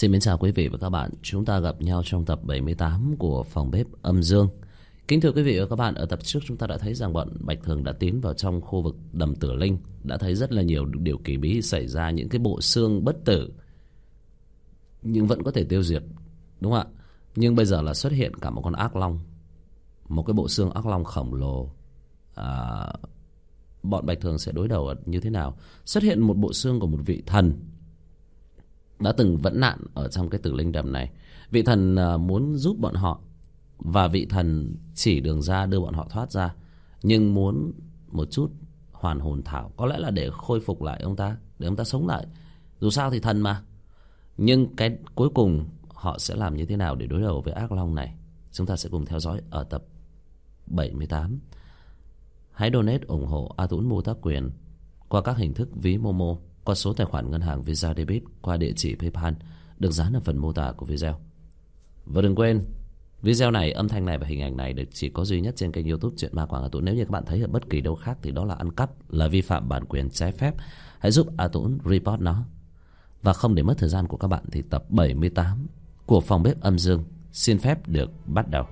Xin mến chào quý vị và các bạn. Chúng ta gặp nhau trong tập 78 của Phòng Bếp Âm Dương. Kính thưa quý vị và các bạn, ở tập trước chúng ta đã thấy rằng bọn Bạch Thường đã tiến vào trong khu vực đầm Tử Linh, đã thấy rất là nhiều điều kỳ bí xảy ra, những cái bộ xương bất tử nhưng vẫn có thể tiêu diệt, đúng không ạ? Nhưng bây giờ là xuất hiện cả một con ác long, một cái bộ xương ác long khổng lồ. Bọn Bạch Thường sẽ đối đầu như thế nào? Xuất hiện một bộ xương của một vị thần đã từng vẫn nạn ở trong cái Tử Linh đầm này. Vị thần muốn giúp bọn họ, và vị thần chỉ đường ra đưa bọn họ thoát ra, nhưng muốn một chút hoàn hồn thảo, có lẽ là để khôi phục lại ông ta, để ông ta sống lại. Dù sao thì thần mà. Nhưng cái cuối cùng họ sẽ làm như thế nào để đối đầu với ác long này? Chúng ta sẽ cùng theo dõi ở tập 78. Hãy donate ủng hộ A Tũng Mua Tác Quyền qua các hình thức ví Momo, qua số tài khoản ngân hàng Visa Debit, qua địa chỉ PayPal được dán ở phần mô tả của video. Và đừng quên, video này, âm thanh này và hình ảnh này được chỉ có duy nhất trên kênh YouTube Chuyện Ma Quảng A Tũng. Nếu như các bạn thấy ở bất kỳ đâu khác thì đó là ăn cắp, là vi phạm bản quyền trái phép. Hãy giúp A Tũng report nó. Và không để mất thời gian của các bạn thì tập 78 của Phòng Bếp Âm Dương xin phép được bắt đầu.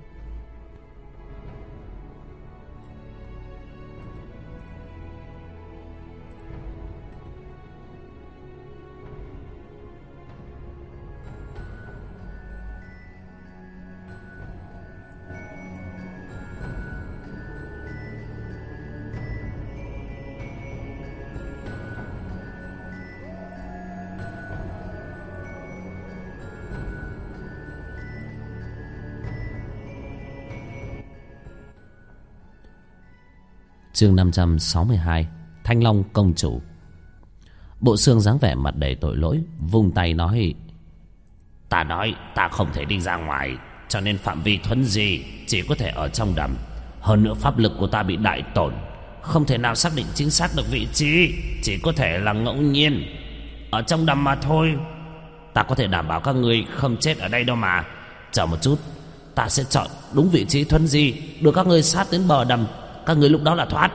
Chương 562. Thanh Long Công Chủ. Bộ xương dáng vẻ mặt đầy tội lỗi, vung tay nói: Ta nói ta không thể đi ra ngoài, cho nên phạm vi thuấn di chỉ có thể ở trong đầm. Hơn nữa pháp lực của ta bị đại tổn, không thể nào xác định chính xác được vị trí, chỉ có thể là ngẫu nhiên ở trong đầm mà thôi. Ta có thể đảm bảo các ngươi không chết ở đây đâu mà. Chờ một chút, ta sẽ chọn đúng vị trí thuấn di, đưa các ngươi sát đến bờ đầm. Các người lúc đó là thoát.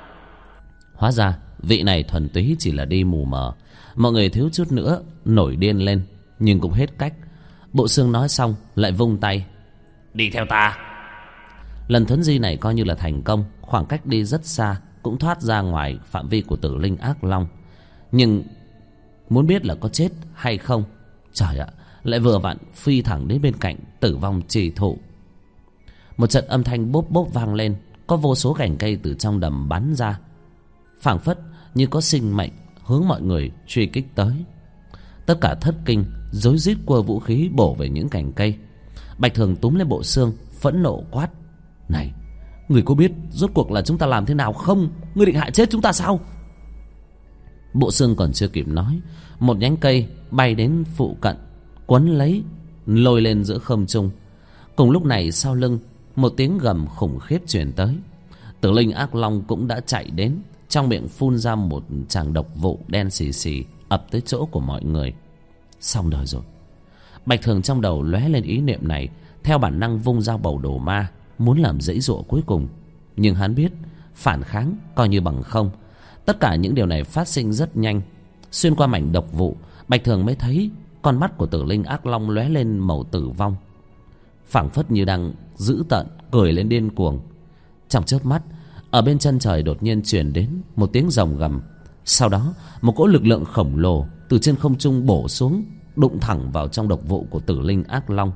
Hóa ra vị này thuần túy chỉ là đi mù mờ. Mọi người thiếu chút nữa nổi điên lên, nhưng cũng hết cách. Bộ xương nói xong lại vung tay: Đi theo ta. Lần thuấn di này coi như là thành công. Khoảng cách đi rất xa, cũng thoát ra ngoài phạm vi của Tử Linh ác long. Nhưng muốn biết là có chết hay không, trời ạ, lại vừa vặn phi thẳng đến bên cạnh Tử Vong Trì Thụ. Một trận âm thanh bốp bốp vang lên. Có vô số cành cây từ trong đầm bắn ra, phảng phất như có sinh mệnh hướng mọi người truy kích tới. Tất cả thất kinh rối rít quơ vũ khí bổ về những cành cây. Bạch Thường túm lên bộ xương, phẫn nộ quát: Này, người có biết rốt cuộc là chúng ta làm thế nào không? Ngươi định hại chết chúng ta sao? Bộ xương còn chưa kịp nói, một nhánh cây bay đến phụ cận, quấn lấy, lôi lên giữa không trung. Cùng lúc này sau lưng một tiếng gầm khủng khiếp truyền tới. Tử Linh ác long cũng đã chạy đến, trong miệng phun ra một tràng độc vụ đen xì xì ập tới chỗ của mọi người. Xong đời rồi. Bạch Thường trong đầu lóe lên ý niệm này, theo bản năng vung dao bầu đồ ma, muốn làm dãy dụa cuối cùng. Nhưng hắn biết phản kháng coi như bằng không. Tất cả những điều này phát sinh rất nhanh. Xuyên qua mảnh độc vụ, Bạch Thường mới thấy con mắt của Tử Linh ác long lóe lên màu tử vong, phảng phất như đang dữ tợn cười lên điên cuồng. Trong chớp mắt, ở bên chân trời đột nhiên truyền đến một tiếng rồng gầm. Sau đó một cỗ lực lượng khổng lồ từ trên không trung bổ xuống, đụng thẳng vào trong độc vụ của Tử Linh ác long.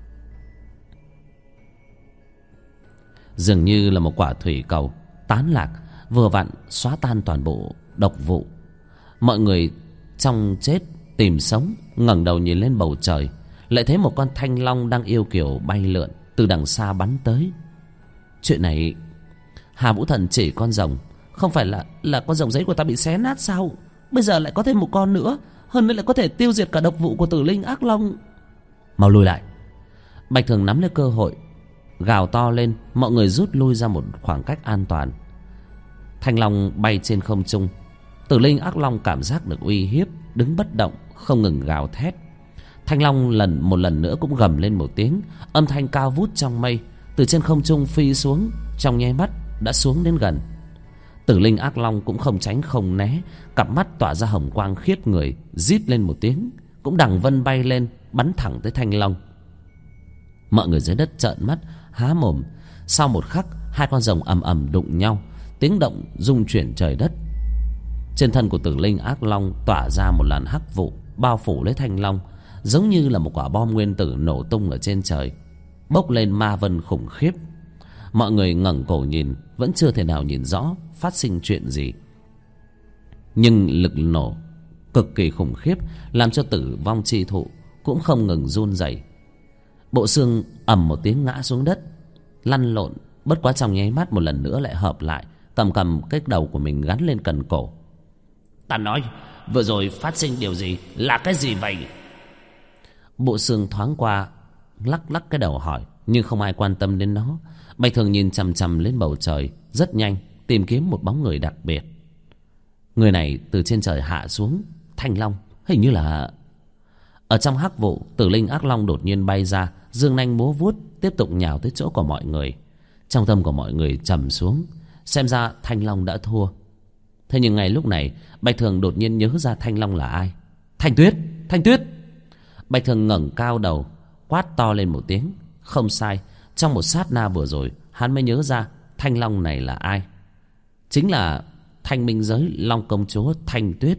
Dường như là một quả thủy cầu tán lạc, vừa vặn xóa tan toàn bộ độc vụ. Mọi người trong chết tìm sống ngẩng đầu nhìn lên bầu trời, lại thấy một con thanh long đang yêu kiều bay lượn từ đằng xa bắn tới. Chuyện này, Hà Vũ Thần chỉ con rồng, không phải là con rồng giấy của ta bị xé nát sao? Bây giờ lại có thêm một con nữa, hơn nữa lại có thể tiêu diệt cả độc vụ của Tử Linh ác long. Mau lùi lại. Bạch Thường nắm lấy cơ hội, gào to lên. Mọi người rút lui ra một khoảng cách an toàn. Thanh long bay trên không trung. Tử Linh ác long cảm giác được uy hiếp, đứng bất động, không ngừng gào thét. Thanh long một lần nữa cũng gầm lên một tiếng, âm thanh cao vút trong mây, từ trên không trung phi xuống, trong nháy mắt đã xuống đến gần. Tử Linh ác long cũng không tránh không né, cặp mắt tỏa ra hồng quang khiếp người, rít lên một tiếng, cũng đằng vân bay lên, bắn thẳng tới Thanh Long. Mọi người dưới đất trợn mắt há mồm. Sau một khắc, hai con rồng ầm ầm đụng nhau, tiếng động rung chuyển trời đất. Trên thân của Tử Linh Ác Long tỏa ra một làn hắc vụ bao phủ lấy Thanh Long, giống như là một quả bom nguyên tử nổ tung ở trên trời, bốc lên ma vân khủng khiếp. Mọi người ngẩng cổ nhìn, vẫn chưa thể nào nhìn rõ phát sinh chuyện gì. Nhưng lực nổ cực kỳ khủng khiếp, làm cho Tử Vong Chi Thụ cũng không ngừng run rẩy. Bộ xương ầm một tiếng ngã xuống đất, lăn lộn, bất quá trong nháy mắt một lần nữa lại hợp lại, cầm cái đầu của mình gắn lên cần cổ. Ta nói, vừa rồi phát sinh điều gì? Là cái gì vậy? Bộ xương thoáng qua lắc lắc cái đầu hỏi, nhưng không ai quan tâm đến nó. Bạch Thường nhìn chằm chằm lên bầu trời rất nhanh, tìm kiếm một bóng người đặc biệt. Người này từ trên trời hạ xuống. Thanh Long, hình như là... Ở trong hắc vụ, Tử Linh Ác Long đột nhiên bay ra, dương nanh múa vuốt, tiếp tục nhào tới chỗ của mọi người. Trong tâm của mọi người trầm xuống, xem ra Thanh Long đã thua. Thế nhưng ngay lúc này, Bạch Thường đột nhiên nhớ ra Thanh Long là ai. Thanh Tuyết! Thanh Tuyết! Bạch Thường ngẩng cao đầu, quát to lên một tiếng. Không sai, trong một sát na vừa rồi, hắn mới nhớ ra Thanh Long này là ai. Chính là Thanh Minh Giới Long Công Chúa Thanh Tuyết.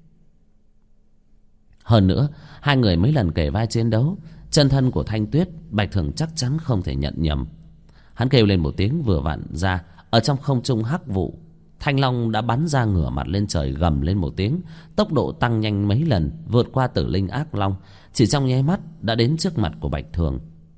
Hơn nữa, hai người mấy lần kể vai chiến đấu, chân thân của Thanh Tuyết Bạch Thường chắc chắn không thể nhận nhầm. Hắn kêu lên một tiếng vừa vặn ra, ở trong không trung hắc vụ, Thanh Long đã bắn ra ngửa mặt lên trời, gầm lên một tiếng, tốc độ tăng nhanh mấy lần, vượt qua Tử Linh Ác Long, chỉ trong nháy mắt đã đến trước mặt của Bạch Thường.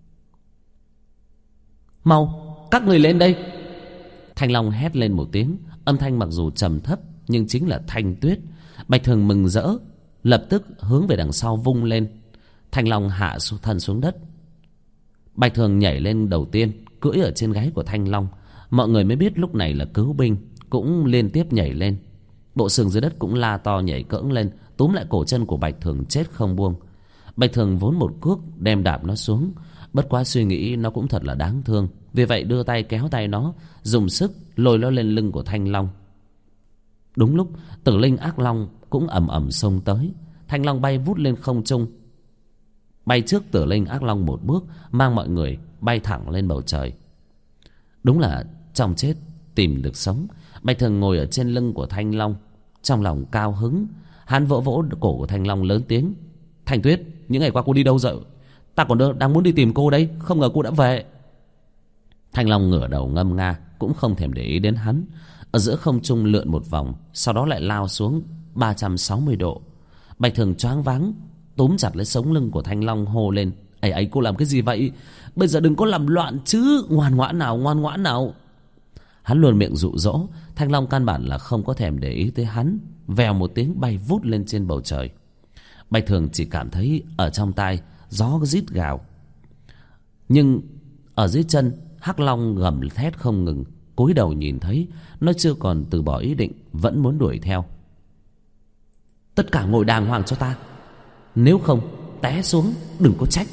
Mau, các người lên đây! Thanh Long hét lên một tiếng, âm thanh mặc dù trầm thấp nhưng chính là Thanh Tuyết. Bạch Thường mừng rỡ, lập tức hướng về đằng sau vung lên. Thanh Long hạ thân xuống đất. Bạch Thường nhảy lên đầu tiên, cưỡi ở trên gáy của Thanh Long. Mọi người mới biết lúc này là cứu binh, cũng liên tiếp nhảy lên. Bộ xương dưới đất cũng la to nhảy cẫng lên, túm lại cổ chân của Bạch Thường chết không buông. Bạch Thường vốn một cước đem đạp nó xuống, bất quá suy nghĩ nó cũng thật là đáng thương, vì vậy đưa tay kéo tay nó, dùng sức lôi nó lên lưng của Thanh Long. Đúng lúc Tử Linh Ác Long cũng ầm ầm xông tới. Thanh Long bay vút lên không trung, bay trước Tử Linh Ác Long một bước, mang mọi người bay thẳng lên bầu trời. Đúng là trong chết tìm được sống. Bạch Thường ngồi ở trên lưng của Thanh Long, trong lòng cao hứng. Hắn vỗ vỗ cổ của Thanh Long lớn tiếng: Thanh Tuyết, những ngày qua cô đi đâu rồi? Ta còn đang muốn đi tìm cô đấy, không ngờ cô đã về. Thanh Long ngửa đầu ngâm nga, cũng không thèm để ý đến hắn. Ở giữa không trung lượn một vòng, sau đó lại lao xuống 360 độ. Bạch Thường choáng váng, túm chặt lấy sống lưng của Thanh Long, hô lên: ấy cô làm cái gì vậy? Bây giờ đừng có làm loạn chứ, ngoan ngoãn nào, ngoan ngoãn nào. Hắn luôn miệng dụ dỗ. Thanh Long căn bản là không có thèm để ý tới hắn, vèo một tiếng bay vút lên trên bầu trời. Bạch Thường chỉ cảm thấy ở trong tai gió rít gào, nhưng ở dưới chân Hắc Long gầm thét không ngừng. Cúi đầu nhìn thấy nó chưa còn từ bỏ ý định, vẫn muốn đuổi theo. Tất cả ngồi đàng hoàng cho ta, nếu không té xuống đừng có trách.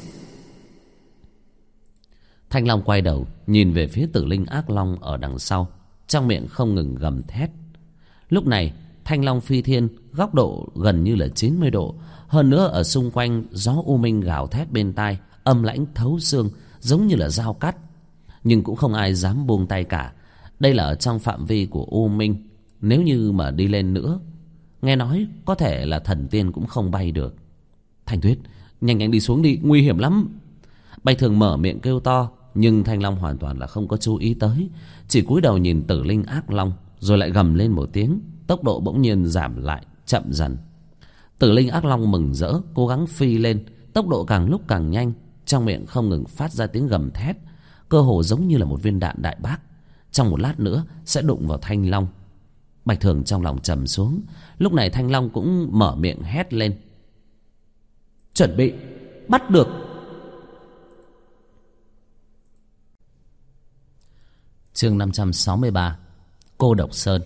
Thanh Long quay đầu nhìn về phía Tử Linh Ác Long ở đằng sau, trong miệng không ngừng gầm thét. Lúc này Thanh Long phi thiên, góc độ gần như là 90 độ. Hơn nữa ở xung quanh gió u minh gào thét bên tai, âm lãnh thấu xương, giống như là dao cắt. Nhưng cũng không ai dám buông tay cả. Đây là ở trong phạm vi của u minh, nếu như mà đi lên nữa, nghe nói có thể là thần tiên cũng không bay được. Thanh Tuyết, nhanh nhanh đi xuống đi, nguy hiểm lắm. Bạch Thường mở miệng kêu to, nhưng Thanh Long hoàn toàn là không có chú ý tới, chỉ cúi đầu nhìn Tử Linh Ác Long, rồi lại gầm lên một tiếng. Tốc độ bỗng nhiên giảm lại, chậm dần. Tử Linh Ác Long mừng rỡ, cố gắng phi lên, tốc độ càng lúc càng nhanh, trong miệng không ngừng phát ra tiếng gầm thét, cơ hồ giống như là một viên đạn đại bác, trong một lát nữa sẽ đụng vào Thanh Long. Bạch Thường trong lòng trầm xuống. Lúc này Thanh Long cũng mở miệng hét lên: chuẩn bị, bắt được. Chương 563, Cô Độc Sơn.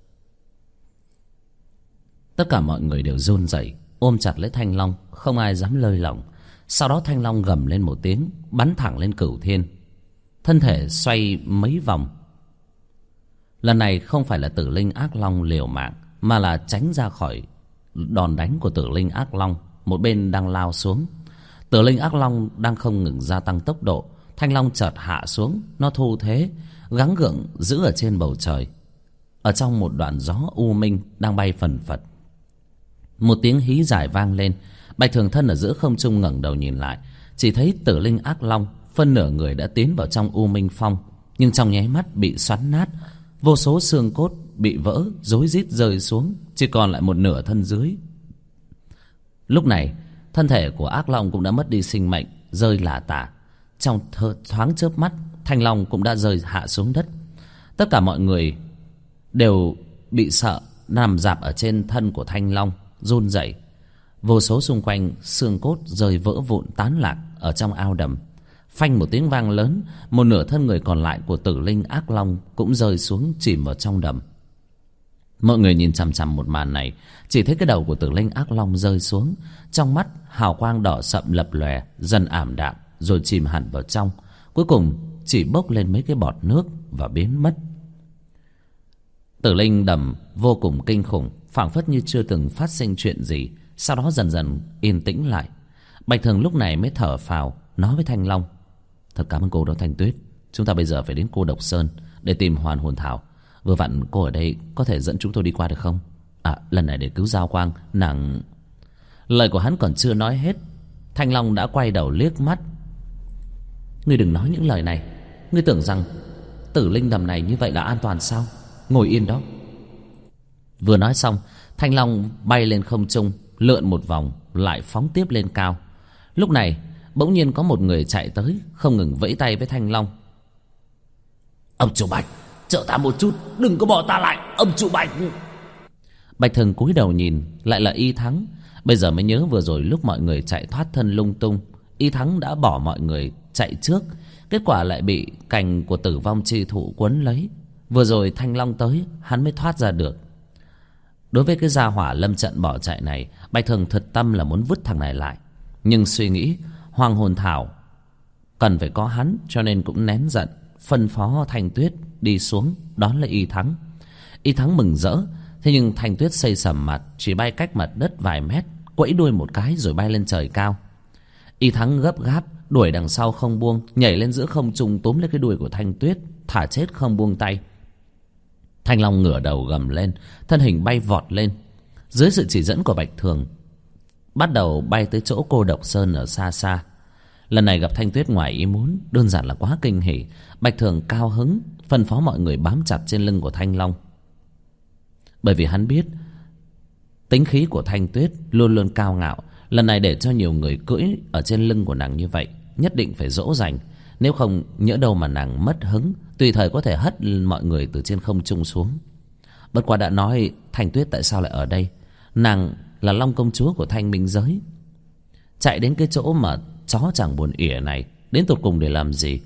Tất cả mọi người đều run rẩy, ôm chặt lấy Thanh Long, không ai dám lơi lỏng. Sau đó Thanh Long gầm lên một tiếng, bắn thẳng lên cửu thiên, thân thể xoay mấy vòng. Lần này không phải là Tử Linh Ác Long liều mạng, mà là tránh ra khỏi đòn đánh của Tử Linh Ác Long, một bên đang lao xuống. Tử linh ác long đang không ngừng gia tăng tốc độ. Thanh long chợt hạ xuống, nó thu thế, gắng gượng giữ ở trên bầu trời. Ở trong một đoạn gió u minh đang bay phần phật, một tiếng hí dài vang lên. Bạch Thường Thân ở giữa không trung ngẩng đầu nhìn lại, chỉ thấy tử linh ác long phân nửa người đã tiến vào trong u minh phong, nhưng trong nháy mắt bị xoắn nát. Vô số xương cốt bị vỡ, rối rít rơi xuống, chỉ còn lại một nửa thân dưới. Lúc này thân thể của ác long cũng đã mất đi sinh mệnh, rơi lả tả. Trong thoáng chớp mắt, thanh long cũng đã rơi hạ xuống đất. Tất cả mọi người đều bị sợ, nằm rạp ở trên thân của thanh long, run rẩy. Vô số xung quanh xương cốt rơi vỡ vụn tán lạc ở trong ao đầm. Phanh một tiếng vang lớn, một nửa thân người còn lại của tử linh ác long cũng rơi xuống chìm vào trong đầm. Mọi người nhìn chằm chằm một màn này, chỉ thấy cái đầu của tử linh ác long rơi xuống, trong mắt hào quang đỏ sậm lập lòe, dần ảm đạm rồi chìm hẳn vào trong, cuối cùng chỉ bốc lên mấy cái bọt nước và biến mất. Tử linh đầm vô cùng kinh khủng, phảng phất như chưa từng phát sinh chuyện gì, sau đó dần dần yên tĩnh lại. Bạch Thường lúc này mới thở phào, nói với Thanh Long: "Thật cảm ơn cô đó Thanh Tuyết. Chúng ta bây giờ phải đến Cô Độc Sơn để tìm Hoàn Hồn Thảo. Vừa vặn cô ở đây, có thể dẫn chúng tôi đi qua được không? Lần này để cứu Giao Quang, nàng..." Lời của hắn còn chưa nói hết, Thanh Long đã quay đầu liếc mắt: "Ngươi đừng nói những lời này. Ngươi tưởng rằng tử linh đầm này như vậy là an toàn sao? Ngồi yên đó." Vừa nói xong, Thanh Long bay lên không trung, lượn một vòng lại phóng tiếp lên cao. Lúc này bỗng nhiên có một người chạy tới, không ngừng vẫy tay với Thanh Long: "Ông chủ Bạch, trợ ta một chút, đừng có bỏ ta lại, ông chủ Bạch." Bạch Thường cúi đầu nhìn, lại là Y Thắng. Bây giờ mới nhớ vừa rồi lúc mọi người chạy thoát thân lung tung, Y Thắng đã bỏ mọi người chạy trước, kết quả lại bị cành của tử vong chi thụ quấn lấy. Vừa rồi Thanh Long tới, hắn mới thoát ra được. Đối với cái gia hỏa lâm trận bỏ chạy này, Bạch Thường thật tâm là muốn vứt thằng này lại, nhưng suy nghĩ Hoàng Hồn Thảo cần phải có hắn, cho nên cũng nén giận, phân phó Thanh Tuyết đi xuống đón lấy Y Thắng. Y Thắng mừng rỡ, thế nhưng Thanh Tuyết xây sầm mặt, chỉ bay cách mặt đất vài mét, quẫy đuôi một cái rồi bay lên trời cao. Y Thắng gấp gáp đuổi đằng sau không buông, nhảy lên giữa không trung túm lấy cái đuôi của Thanh Tuyết, thả chết không buông tay. Thanh Long ngửa đầu gầm lên, thân hình bay vọt lên. Dưới sự chỉ dẫn của Bạch Thường, bắt đầu bay tới chỗ Cô Độc Sơn ở xa xa. Lần này gặp Thanh Tuyết ngoài ý muốn, đơn giản là quá kinh hỉ. Bạch Thường cao hứng, phân phó mọi người bám chặt trên lưng của Thanh Long. Bởi vì hắn biết tính khí của Thanh Tuyết luôn luôn cao ngạo, lần này để cho nhiều người cưỡi ở trên lưng của nàng như vậy, nhất định phải dỗ dành. Nếu không nhỡ đâu mà nàng mất hứng, tùy thời có thể hất mọi người từ trên không trung xuống. Bất quá đã nói, Thanh Tuyết tại sao lại ở đây? Nàng là Long công chúa của Thanh Minh giới, chạy đến cái chỗ mà chó chẳng buồn ỉa này đến tột cùng để làm gì?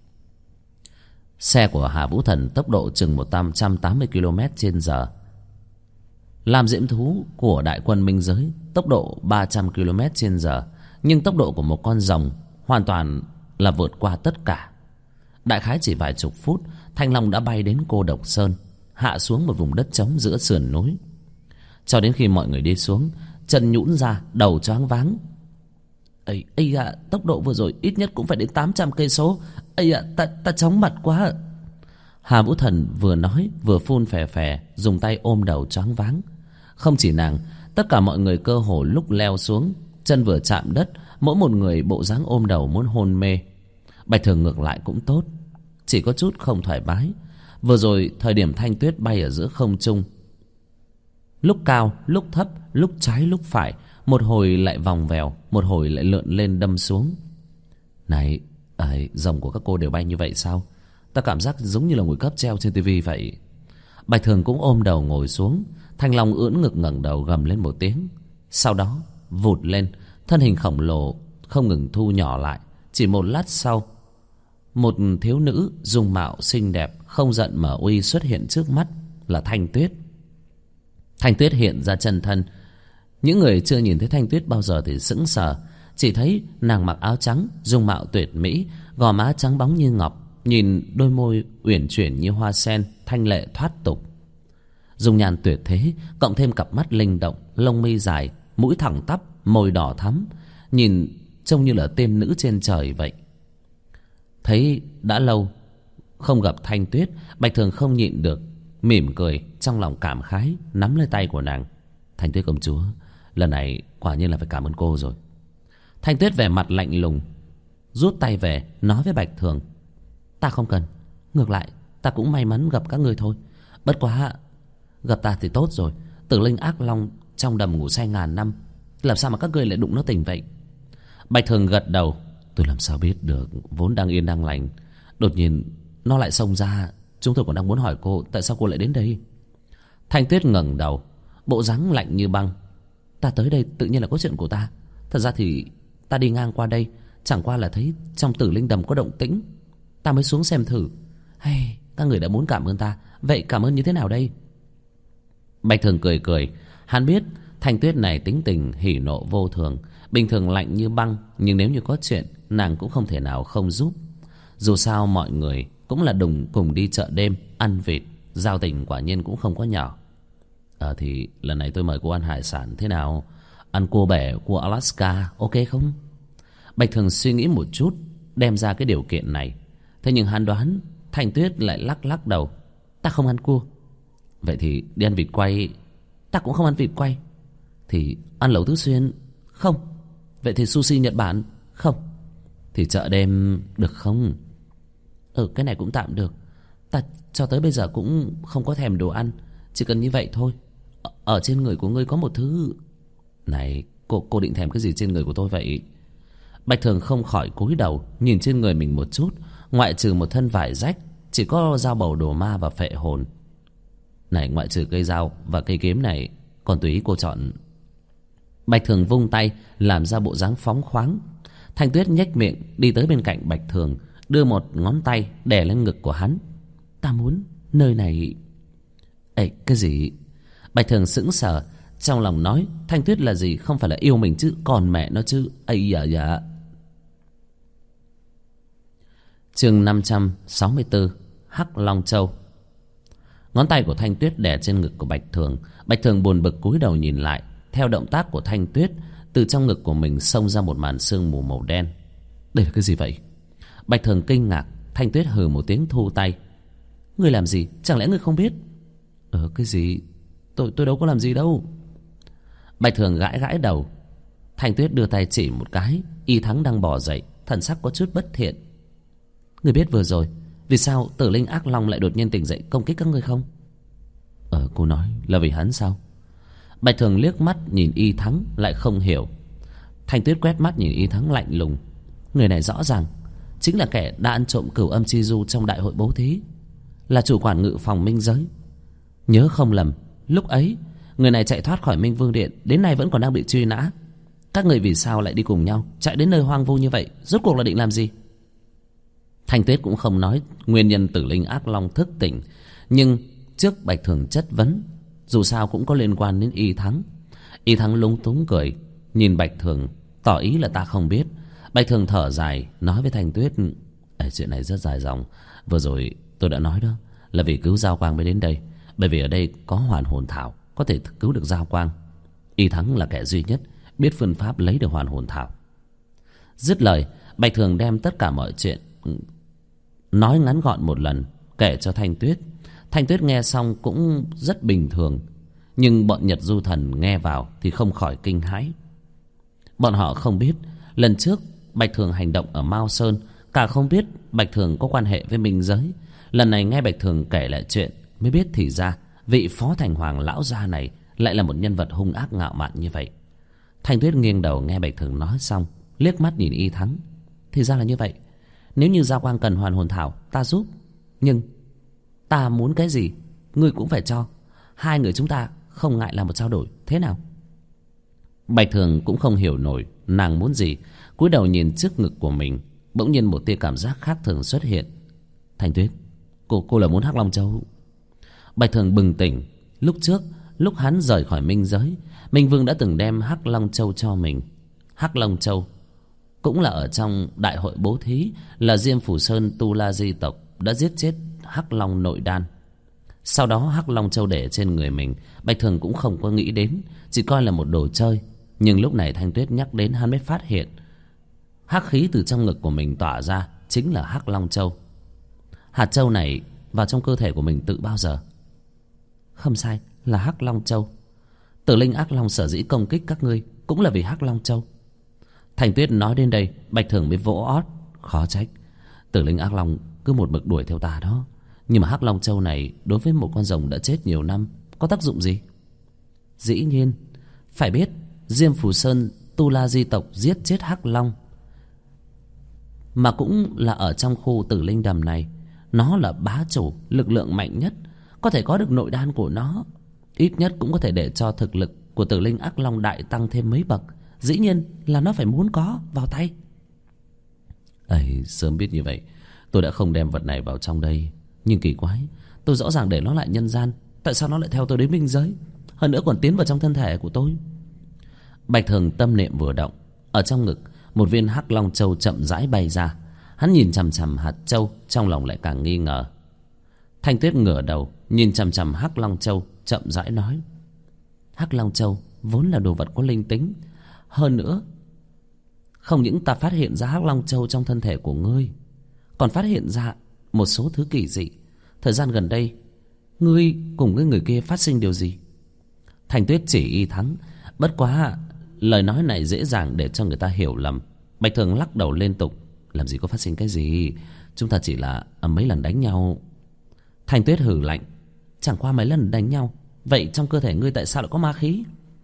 Xe của Hà Vũ Thần tốc độ chừng 180 km/h. Làm diễm thú của đại quân Minh giới tốc độ 300 km/h, nhưng tốc độ của một con rồng hoàn toàn là vượt qua tất cả. Đại khái chỉ vài chục phút, Thanh Long đã bay đến Cô Độc Sơn, hạ xuống một vùng đất trống giữa sườn núi. Cho đến khi mọi người đi xuống, chân nhũn ra, đầu choáng váng. Ây ạ, tốc độ vừa rồi ít nhất cũng phải đến 800 cây số. Ây ạ, ta chóng mặt quá. Hà Vũ Thần vừa nói vừa phun phè phè, dùng tay ôm đầu choáng váng. Không chỉ nàng, tất cả mọi người cơ hồ lúc leo xuống, chân vừa chạm đất, mỗi một người bộ dáng ôm đầu muốn hôn mê. Bạch Thường ngược lại cũng tốt, chỉ có chút không thoải mái. Vừa rồi thời điểm Thanh Tuyết bay ở giữa không trung, lúc cao lúc thấp, lúc trái lúc phải, một hồi lại vòng vèo, một hồi lại lượn lên đâm xuống. Này, rồng của các cô đều bay như vậy sao? Ta cảm giác giống như là ngồi cáp treo trên tivi vậy. Bạch Thường cũng ôm đầu ngồi xuống. Thanh Long ưỡn ngực ngẩng đầu gầm lên một tiếng, sau đó vụt lên, thân hình khổng lồ không ngừng thu nhỏ lại. Chỉ một lát sau, một thiếu nữ dung mạo xinh đẹp, không giận mà uy xuất hiện trước mắt, là Thanh Tuyết. Thanh Tuyết hiện ra chân thân. Những người chưa nhìn thấy Thanh Tuyết bao giờ thì sững sờ, chỉ thấy nàng mặc áo trắng, dung mạo tuyệt mỹ, gò má trắng bóng như ngọc, nhìn đôi môi uyển chuyển như hoa sen, thanh lệ thoát tục. Dung nhan tuyệt thế, cộng thêm cặp mắt linh động, lông mi dài, mũi thẳng tắp, môi đỏ thắm, nhìn trông như là tiên nữ trên trời vậy. Thấy đã lâu không gặp Thanh Tuyết, Bạch Thường không nhịn được mỉm cười, trong lòng cảm khái, nắm lấy tay của nàng. Thanh Tuyết công chúa, lần này quả nhiên là phải cảm ơn cô rồi. Thanh Tuyết vẻ mặt lạnh lùng, rút tay về, nói với Bạch Thường: ta không cần, ngược lại ta cũng may mắn gặp các ngươi thôi. Bất quá gặp ta thì tốt rồi. Tử linh ác long trong đầm ngủ say ngàn năm, làm sao mà các ngươi lại đụng nó tỉnh vậy? Bạch Thường gật đầu: tôi làm sao biết được, vốn đang yên đang lành, đột nhiên nó lại xông ra. Chúng tôi còn đang muốn hỏi cô tại sao cô lại đến đây. Thanh Tuyết ngẩng đầu, bộ dáng lạnh như băng: ta tới đây tự nhiên là có chuyện của ta. Thật ra thì ta đi ngang qua đây, chẳng qua là thấy trong tử linh đầm có động tĩnh, ta mới xuống xem thử. Hay các người đã muốn cảm ơn ta, vậy cảm ơn như thế nào đây? Bạch Thường cười cười, hắn biết Thanh Tuyết này tính tình hỉ nộ vô thường, bình thường lạnh như băng, nhưng nếu như có chuyện nàng cũng không thể nào không giúp. Dù sao mọi người cũng là cùng đi chợ đêm ăn vịt, giao tình quả nhiên cũng không có nhỏ. Thì lần này tôi mời cô ăn hải sản thế nào? Ăn cua bể, cua Alaska, ok không? Bạch Thường suy nghĩ một chút, đem ra cái điều kiện này. Thế nhưng hắn đoán Thanh Tuyết lại lắc đầu: ta không ăn cua. Vậy thì đi ăn vịt quay. Ta cũng không ăn vịt quay. Thì ăn lẩu Tứ Xuyên. Không. Vậy thì sushi Nhật Bản. Không. Thì chợ đêm được không? Cái này cũng tạm được. Ta cho tới bây giờ cũng không có thèm đồ ăn, chỉ cần như vậy thôi. Ở trên người của ngươi có một thứ. Này, cô định thèm cái gì trên người của tôi vậy? Bạch Thường không khỏi cúi đầu nhìn trên người mình một chút. Ngoại trừ một thân vải rách, chỉ có dao bầu đồ ma và phệ hồn. Này, ngoại trừ cây dao và cây kiếm này, còn tùy ý cô chọn. Bạch Thường vung tay làm ra bộ dáng phóng khoáng. Thanh Tuyết nhếch miệng đi tới bên cạnh Bạch Thường, đưa một ngón tay đè lên ngực của hắn. Ta muốn nơi này. Cái gì? Bạch Thường sững sờ, trong lòng nói Thanh Tuyết là gì, không phải là yêu mình chứ, còn mẹ nó chứ. Dạ. Chương 564, Hắc Long Châu. Ngón tay của Thanh Tuyết đè trên ngực của Bạch Thường. Bạch Thường buồn bực cúi đầu nhìn lại. Theo động tác của Thanh Tuyết, từ trong ngực của mình xông ra một màn sương mù màu đen. Đây là cái gì vậy? Bạch Thường kinh ngạc. Thanh Tuyết hừ một tiếng thu tay. Ngươi làm gì? Chẳng lẽ ngươi không biết? Cái gì? Tôi đâu có làm gì đâu. Bạch Thường gãi đầu. Thanh Tuyết đưa tay chỉ một cái. Y Thắng đang bò dậy, thần sắc có chút bất thiện. Ngươi biết vừa rồi vì sao Tử linh ác long lại đột nhiên tỉnh dậy công kích các ngươi không? Cô nói là vì hắn sao? Bạch Thường liếc mắt nhìn Y Thắng, lại không hiểu. Thanh Tuyết quét mắt nhìn Y Thắng lạnh lùng. Người này rõ ràng chính là kẻ đã ăn trộm cửu âm chi du trong đại hội bố thí, là chủ quản ngự phòng minh giới. Nhớ không lầm, lúc ấy người này chạy thoát khỏi Minh Vương Điện, đến nay vẫn còn đang bị truy nã. Các người vì sao lại đi cùng nhau chạy đến nơi hoang vu như vậy? Rốt cuộc là định làm gì? Thanh Tuyết cũng không nói nguyên nhân Tử linh ác long thức tỉnh, nhưng trước Bạch Thường chất vấn, dù sao cũng có liên quan đến Y Thắng. Y Thắng lúng túng cười, nhìn Bạch Thường, tỏ ý là ta không biết. Bạch Thường thở dài, nói với Thanh Tuyết: chuyện này rất dài dòng. Vừa rồi tôi đã nói đó, là vì cứu Giao Quang mới đến đây. Bởi vì ở đây có hoàn hồn thảo, có thể cứu được Giao Quang. Y Thắng là kẻ duy nhất biết phương pháp lấy được hoàn hồn thảo. Dứt lời, Bạch Thường đem tất cả mọi chuyện nói ngắn gọn một lần, kể cho Thanh Tuyết. Thanh Tuyết nghe xong cũng rất bình thường, nhưng bọn Nhật Du Thần nghe vào thì không khỏi kinh hãi. Bọn họ không biết lần trước Bạch Thường hành động ở Mao Sơn, cả không biết Bạch Thường có quan hệ với minh giới. Lần này nghe Bạch Thường kể lại chuyện mới biết thì ra vị Phó Thành Hoàng lão gia này lại là một nhân vật hung ác ngạo mạn như vậy. Thanh Tuyết nghiêng đầu nghe Bạch Thường nói xong, liếc mắt nhìn Y Thắng. Thì ra là như vậy. Nếu như Giao Quang cần hoàn hồn thảo, ta giúp. Nhưng ta muốn cái gì ngươi cũng phải cho. Hai người chúng ta không ngại làm một trao đổi, thế nào? Bạch Thường cũng không hiểu nổi nàng muốn gì, cúi đầu nhìn trước ngực của mình. Bỗng nhiên một tia cảm giác khác thường xuất hiện. Thanh Tuyết, cô là muốn Hắc Long Châu? Bạch Thường bừng tỉnh. Lúc trước, lúc hắn rời khỏi minh giới, Minh Vương đã từng đem Hắc Long Châu cho mình. Hắc Long Châu cũng là ở trong đại hội bố thí, là Diêm Phủ Sơn Tu La Di tộc đã giết chết Hắc Long nội đan. Sau đó Hắc Long Châu để trên người mình, Bạch Thường cũng không có nghĩ đến, chỉ coi là một đồ chơi. Nhưng lúc này Thanh Tuyết nhắc đến, hắn mới phát hiện hắc khí từ trong ngực của mình tỏa ra chính là Hắc Long Châu. Hạt châu này vào trong cơ thể của mình từ bao giờ? Không sai, là Hắc Long Châu. Tử linh ác long sở dĩ công kích các ngươi cũng là vì Hắc Long Châu. Thành Tuyết nói đến đây, Bạch Thường mới vỗ ót. Khó trách Tử linh ác long cứ một mực đuổi theo ta đó. Nhưng mà Hắc Long Châu này đối với một con rồng đã chết nhiều năm có tác dụng gì? Dĩ nhiên phải biết, Diêm Phù Sơn Tu La Di tộc giết chết Hắc Long, mà cũng là ở trong khu Tử Linh Đầm này. Nó là bá chủ, lực lượng mạnh nhất, có thể có được nội đan của nó, ít nhất cũng có thể để cho thực lực của Tử Linh Ác Long đại tăng thêm mấy bậc. Dĩ nhiên là nó phải muốn có vào tay. Ấy, sớm biết như vậy tôi đã không đem vật này vào trong đây. Nhưng kỳ quái, tôi rõ ràng để nó lại nhân gian, tại sao nó lại theo tôi đến minh giới, hơn nữa còn tiến vào trong thân thể của tôi? Bạch Thường tâm niệm vừa động, ở trong ngực một viên Hắc Long Châu chậm rãi bay ra. Hắn nhìn chằm chằm hạt châu, trong lòng lại càng nghi ngờ. Thanh Tuyết ngửa đầu nhìn chằm chằm Hắc Long Châu, chậm rãi nói: Hắc Long Châu vốn là đồ vật có linh tính. Hơn nữa, không những ta phát hiện ra Hắc Long Châu trong thân thể của ngươi, còn phát hiện ra một số thứ kỳ dị. Thời gian gần đây ngươi cùng với người kia phát sinh điều gì? Thanh Tuyết chỉ Y Thắng, bất quá lời nói này dễ dàng để cho người ta hiểu lầm. Bạch Thường lắc đầu liên tục: làm gì có phát sinh cái gì, chúng ta chỉ là mấy lần đánh nhau. Thanh Tuyết hừ lạnh: chẳng qua mấy lần đánh nhau, vậy trong cơ thể ngươi tại sao lại có ma khí?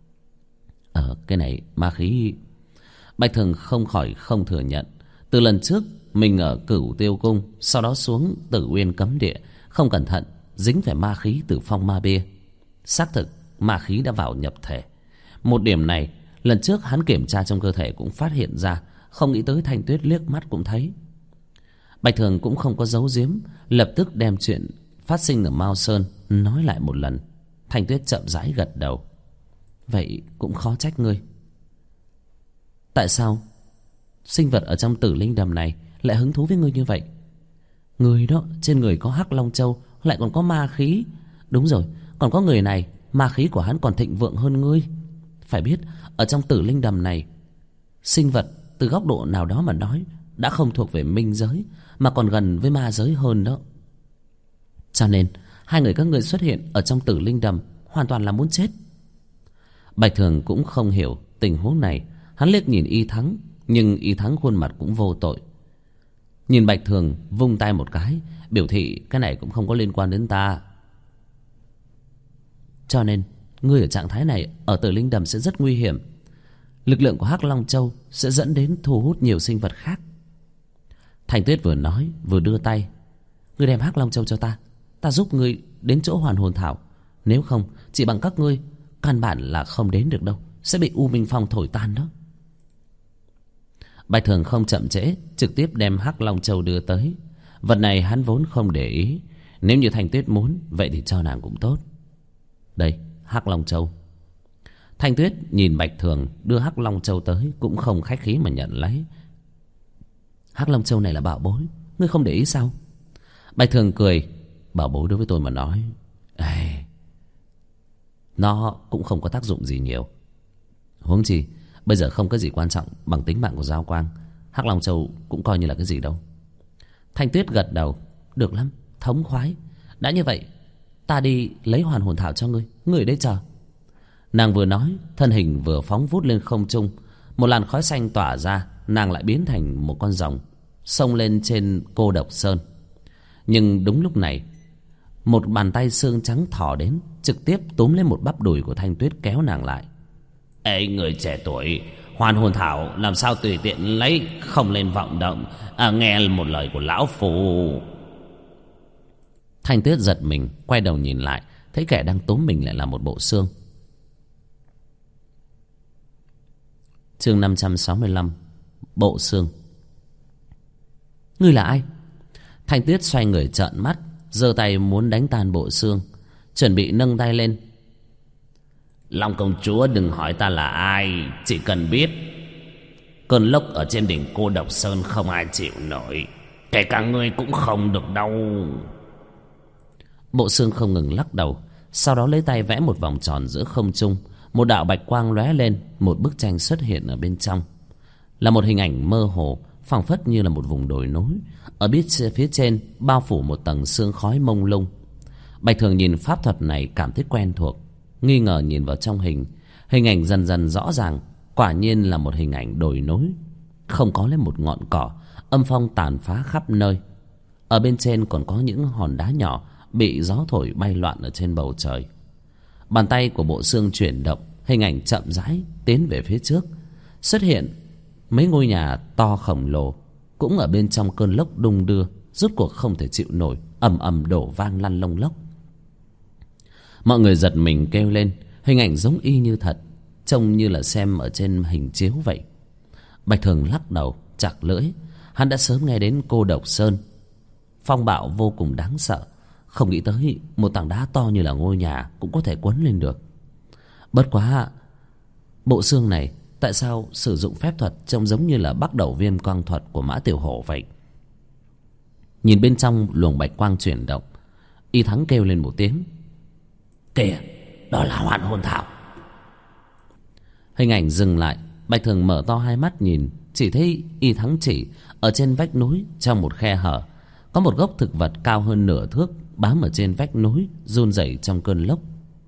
Cái này ma khí. Bạch Thường không khỏi không thừa nhận. Từ lần trước mình ở Cửu Tiêu Cung, sau đó xuống Tử Uyên Cấm Địa, không cẩn thận dính phải ma khí từ phong ma bia. Xác thực ma khí đã vào nhập thể. Một điểm này lần trước hắn kiểm tra trong cơ thể cũng phát hiện ra, không nghĩ tới Thanh Tuyết liếc mắt cũng thấy. Bạch Thường cũng không có giấu giếm, lập tức đem chuyện phát sinh ở Mao Sơn nói lại một lần. Thanh Tuyết chậm rãi gật đầu: vậy cũng khó trách ngươi. Tại sao sinh vật ở trong Tử Linh Đầm này lại hứng thú với ngươi như vậy? Người đó trên người có Hắc Long Châu, lại còn có ma khí. Đúng rồi, còn có người này, ma khí của hắn còn thịnh vượng hơn ngươi. Phải biết, ở trong Tử Linh Đầm này, sinh vật từ góc độ nào đó mà nói đã không thuộc về minh giới, mà còn gần với ma giới hơn đó. Cho nên hai người các ngươi xuất hiện ở trong Tử Linh Đầm hoàn toàn là muốn chết. Bạch Thường cũng không hiểu tình huống này. Hắn liếc nhìn Y Thắng, nhưng Y Thắng khuôn mặt cũng vô tội. Nhìn Bạch Thường vung tay một cái, biểu thị cái này cũng không có liên quan đến ta. Cho nên ngươi ở trạng thái này ở Tử Linh Đầm sẽ rất nguy hiểm. Lực lượng của Hắc Long Châu sẽ dẫn đến thu hút nhiều sinh vật khác. Thanh Tuyết vừa nói vừa đưa tay: ngươi đem Hắc Long Châu cho ta, ta giúp ngươi đến chỗ Hoàn Hồn Thảo. Nếu không, chỉ bằng các ngươi căn bản là không đến được đâu, sẽ bị U Minh Phong thổi tan đó. Bạch Thường không chậm trễ, trực tiếp đem Hắc Long Châu đưa tới. Vật này hắn vốn không để ý, nếu như Thanh Tuyết muốn, vậy thì cho nàng cũng tốt. Đây, Hắc Long Châu. Thanh Tuyết nhìn Bạch Thường đưa Hắc Long Châu tới, cũng không khách khí mà nhận lấy. Hắc Long Châu này là bảo bối, ngươi không để ý sao? Bạch Thường cười: bảo bối đối với tôi mà nói, nó cũng không có tác dụng gì nhiều. Huống chi bây giờ không có gì quan trọng bằng tính mạng của Giao Quang. Hắc Long Châu cũng coi như là cái gì đâu. Thanh Tuyết gật đầu: được lắm, thống khoái. Đã như vậy, ta đi lấy Hoàn Hồn Thảo cho ngươi, ngươi ở đây chờ. Nàng vừa nói, thân hình vừa phóng vút lên không trung. Một làn khói xanh tỏa ra, nàng lại biến thành một con rồng, xông lên trên Cô Độc Sơn. Nhưng đúng lúc này, một bàn tay xương trắng thò đến, trực tiếp túm lấy một bắp đùi của Thanh Tuyết, kéo nàng lại. Ê, người trẻ tuổi, Hoàn Hồn Thảo làm sao tùy tiện lấy, không lên vọng động. Nghe một lời của lão phù. Thanh Tuyết giật mình, quay đầu nhìn lại, thấy kẻ đang túm mình lại là một bộ xương. Chương 565. Bộ xương. Ngươi là ai? Thanh Tuyết xoay người trợn mắt, giơ tay muốn đánh tan bộ xương, chuẩn bị nâng tay lên. Long công chúa đừng hỏi ta là ai, chỉ cần biết cơn lốc ở trên đỉnh Cô Độc Sơn không ai chịu nổi, kể cả ngươi cũng không được đâu. Bộ xương không ngừng lắc đầu, sau đó lấy tay vẽ một vòng tròn giữa không trung. Một đạo bạch quang lóe lên, một bức tranh xuất hiện ở bên trong. là một hình ảnh mơ hồ, phảng phất như là một vùng đồi núi. Ở phía trên bao phủ một tầng sương khói mông lung. Bạch Thường nhìn pháp thuật này cảm thấy quen thuộc, nghi ngờ nhìn vào trong hình ảnh dần dần rõ ràng. Quả nhiên là một hình ảnh đồi núi, không có lấy một ngọn cỏ, âm phong tàn phá khắp nơi. Ở bên trên còn có những hòn đá nhỏ bị gió thổi bay loạn ở trên bầu trời. Bàn tay của bộ xương chuyển động, hình ảnh chậm rãi tiến về phía trước. Xuất hiện mấy ngôi nhà to khổng lồ, cũng ở bên trong cơn lốc đung đưa, rốt cuộc không thể chịu nổi, ầm ầm đổ vang lăn lông lốc. Mọi người giật mình kêu lên, hình ảnh giống y như thật, trông như là xem ở trên hình chiếu vậy. Bạch Thường lắc đầu chặt lưỡi. Hắn đã sớm nghe đến Cô Độc Sơn, phong bạo vô cùng đáng sợ, không nghĩ tới một tảng đá to như là ngôi nhà cũng có thể quấn lên được. Bất quá bộ xương này tại sao sử dụng phép thuật trông giống như là bắt đầu viêm quang thuật của Mã Tiểu Hổ vậy. Nhìn bên trong luồng bạch quang chuyển động, Y Thắng kêu lên một tiếng. Kìa, đó là Hoàn Hồn Thảo. Hình ảnh dừng lại. Bạch Thường mở to hai mắt nhìn, chỉ thấy Y Thắng chỉ ở trên vách núi, trong một khe hở có một gốc thực vật cao hơn nửa thước bám ở trên vách núi, run rẩy trong cơn lốc.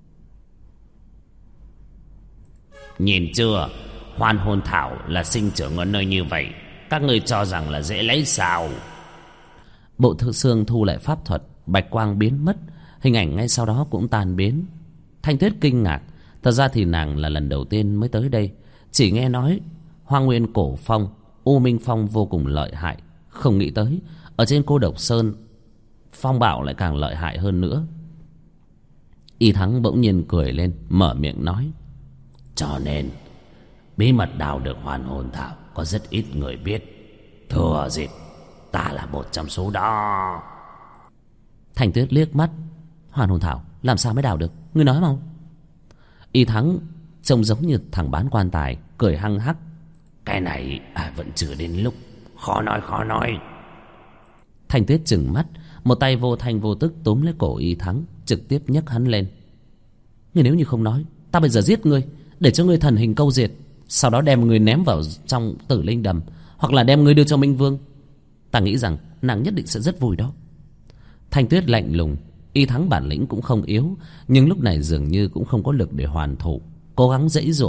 Nhìn chưa, Hoàn Hồn Thảo là sinh trưởng ở nơi như vậy, các ngươi cho rằng là dễ lấy sao? Bộ xương thu lại pháp thuật, bạch quang biến mất, hình ảnh ngay sau đó cũng tan biến. Thanh Tuyết kinh ngạc, thật ra thì nàng là lần đầu tiên mới tới đây, chỉ nghe nói Hoa Nguyên Cổ Phong, U Minh Phong vô cùng lợi hại, không nghĩ tới ở trên Cô Độc Sơn phong bạo lại càng lợi hại hơn nữa. Y Thắng bỗng nhiên cười lên, mở miệng nói. Cho nên bí mật đào được Hoàn Hồn Thảo có rất ít người biết. Thừa dịp ta là một trong số đó. Thanh Tuyết liếc mắt. Hoàn Hồn Thảo làm sao mới đào được, ngươi nói không? Y Thắng trông giống như thằng bán quan tài, cười hăng hắc. Cái này vẫn chưa đến lúc, khó nói. Thanh Tuyết trừng mắt, một tay vô thanh vô tức túm lấy cổ Y Thắng, trực tiếp nhấc hắn lên. Ngươi nếu như không nói, ta bây giờ giết ngươi, để cho ngươi thần hình câu diệt, sau đó đem ngươi ném vào trong Tử Linh Đầm, hoặc là đem ngươi đưa cho Minh Vương. Ta nghĩ rằng nàng nhất định sẽ rất vui đó. Thanh Tuyết lạnh lùng. Y Thắng bản lĩnh cũng không yếu, nhưng lúc này dường như cũng không có lực để hoàn thủ, cố gắng giãy giụa.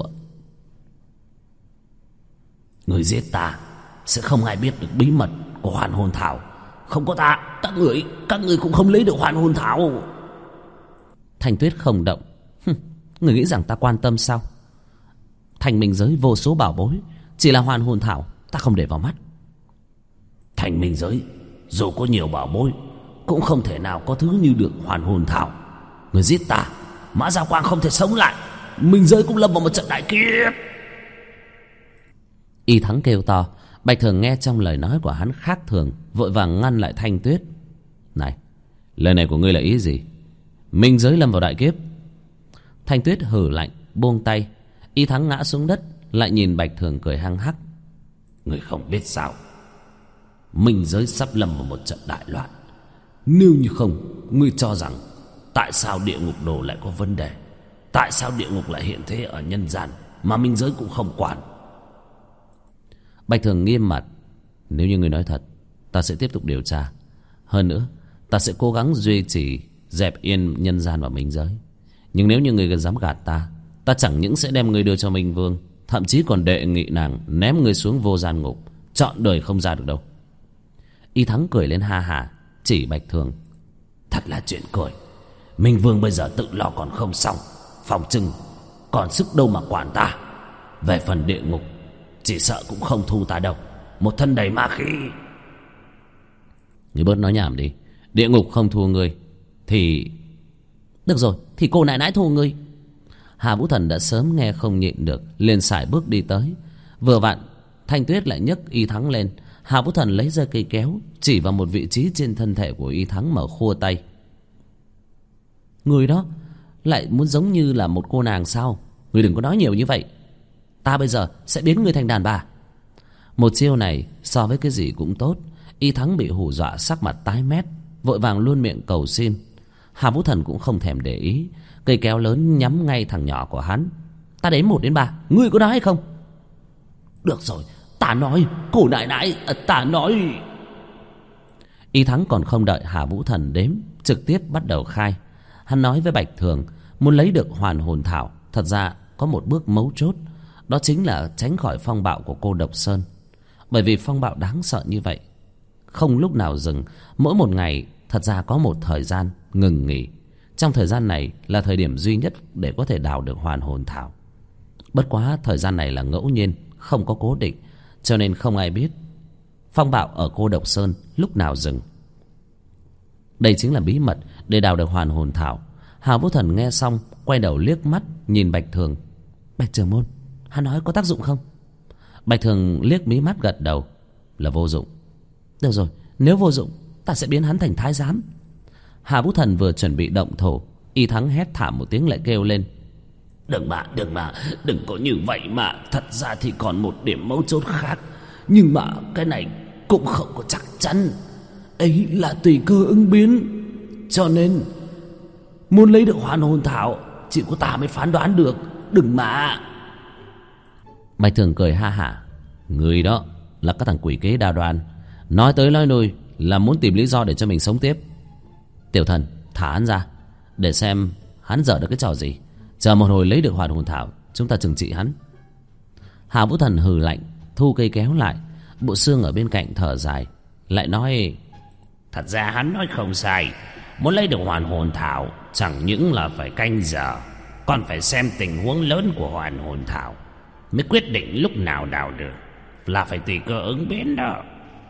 Người giết ta sẽ không ai biết được bí mật của Hoàn Hồn Thảo. Không có ta, các người cũng không lấy được Hoàn Hồn Thảo. Thanh Tuyết không động. Người nghĩ rằng ta quan tâm sao? Thành Minh giới vô số bảo bối, chỉ là Hoàn Hồn Thảo ta không để vào mắt. Thành Minh giới dù có nhiều bảo bối cũng không thể nào có thứ như được Hoàn Hồn Thảo. Người giết ta, Mã Giao Quang không thể sống lại, Minh giới cũng lâm vào một trận đại kiếp. Y Thắng kêu to. Bạch Thường nghe trong lời nói của hắn khác thường, vội vàng ngăn lại Thanh Tuyết. Này, lời này của ngươi là ý gì? Minh giới lâm vào đại kiếp? Thanh Tuyết hừ lạnh, buông tay. Y Thắng ngã xuống đất, lại nhìn Bạch Thường cười hăng hắc. Ngươi không biết sao, Minh giới sắp lâm vào một trận đại loạn. Nếu như không, ngươi cho rằng tại sao địa ngục đồ lại có vấn đề? Tại sao địa ngục lại hiện thế ở nhân gian mà Minh giới cũng không quản? Bạch Thường nghiêm mặt. Nếu như ngươi nói thật, ta sẽ tiếp tục điều tra. Hơn nữa, ta sẽ cố gắng duy trì dẹp yên nhân gian và Minh giới. Nhưng nếu như ngươi dám gạt ta, ta chẳng những sẽ đem ngươi đưa cho Minh Vương, thậm chí còn đệ nghị nàng ném ngươi xuống vô gian ngục, trọn đời không ra được đâu. Y Thắng cười lên ha hả, chỉ Bạch Thường. Thật là chuyện cười. Minh Vương bây giờ tự lo còn không xong, phòng trừng còn sức đâu mà quản ta. Về phần địa ngục, chỉ sợ cũng không thu ta đâu, một thân đầy ma khí. Ngươi bớt nói nhảm đi. Địa ngục không thu ngươi thì... Được rồi, thì cô nãi nãi thu ngươi. Hà Vũ Thần đã sớm nghe không nhịn được, liền sải bước đi tới. Vừa vặn Thanh Tuyết lại nhấc Y Thắng lên. Hà Vũ Thần lấy ra cây kéo, chỉ vào một vị trí trên thân thể của Y Thắng mà khua tay. Người đó lại muốn giống như là một cô nàng sao? Người đừng có nói nhiều như vậy. Ta bây giờ sẽ biến người thành đàn bà. Một chiêu này so với cái gì cũng tốt. Y Thắng bị hù dọa sắc mặt tái mét, vội vàng luôn miệng cầu xin. Hà Vũ Thần cũng không thèm để ý, cây kéo lớn nhắm ngay thằng nhỏ của hắn. Ta đếm 1 đến 3, ngươi có nói hay không? Được rồi, Ta nói, cô nãi nãi, ta nói. Y Thắng còn không đợi Hà Vũ Thần đếm, trực tiếp bắt đầu khai. Hắn nói với Bạch Thường, muốn lấy được hoàn hồn thảo, thật ra có một bước mấu chốt, đó chính là tránh khỏi phong bạo của cô Độc Sơn. Bởi vì phong bạo đáng sợ như vậy, không lúc nào dừng. Mỗi một ngày thật ra có một thời gian ngừng nghỉ. Trong thời gian này là thời điểm duy nhất để có thể đào được hoàn hồn thảo. Bất quá thời gian này là ngẫu nhiên, không có cố định, cho nên không ai biết phong bạo ở cô Độc Sơn lúc nào dừng. Đây chính là bí mật để đào được hoàn hồn thảo. Hà Vũ Thần nghe xong, quay đầu liếc mắt nhìn Bạch Thường. Bạch trưởng môn, hắn nói có tác dụng không? Bạch Thường liếc mí mắt gật đầu. Là vô dụng. Được rồi, nếu vô dụng, ta sẽ biến hắn thành thái giám. Hà Vũ Thần vừa chuẩn bị động thổ, Y Thắng hét thảm một tiếng lại kêu lên. Đừng mà, đừng có như vậy mà. Thật ra thì còn một điểm mấu chốt khác, nhưng mà cái này cũng không có chắc chắn. Ấy là tùy cơ ứng biến, cho nên muốn lấy được hoàn hồn thảo chỉ có ta mới phán đoán được. Đừng mà. Bạch Thường cười ha hả. Người đó là các thằng quỷ kế đa đoan, nói tới nói lui là muốn tìm lý do để cho mình sống tiếp. Tiểu Thần, thả hắn ra để xem hắn dở được cái trò gì. Chờ một hồi lấy được hoàn hồn thảo, chúng ta trừng trị hắn. Hà Vũ Thần hừ lạnh, thu cây kéo lại. Bộ Xương ở bên cạnh thở dài, lại nói. Thật ra hắn nói không sai. Muốn lấy được hoàn hồn thảo chẳng những là phải canh giờ, còn phải xem tình huống lớn của hoàn hồn thảo mới quyết định lúc nào đào được. Là phải tùy cơ ứng biến đó.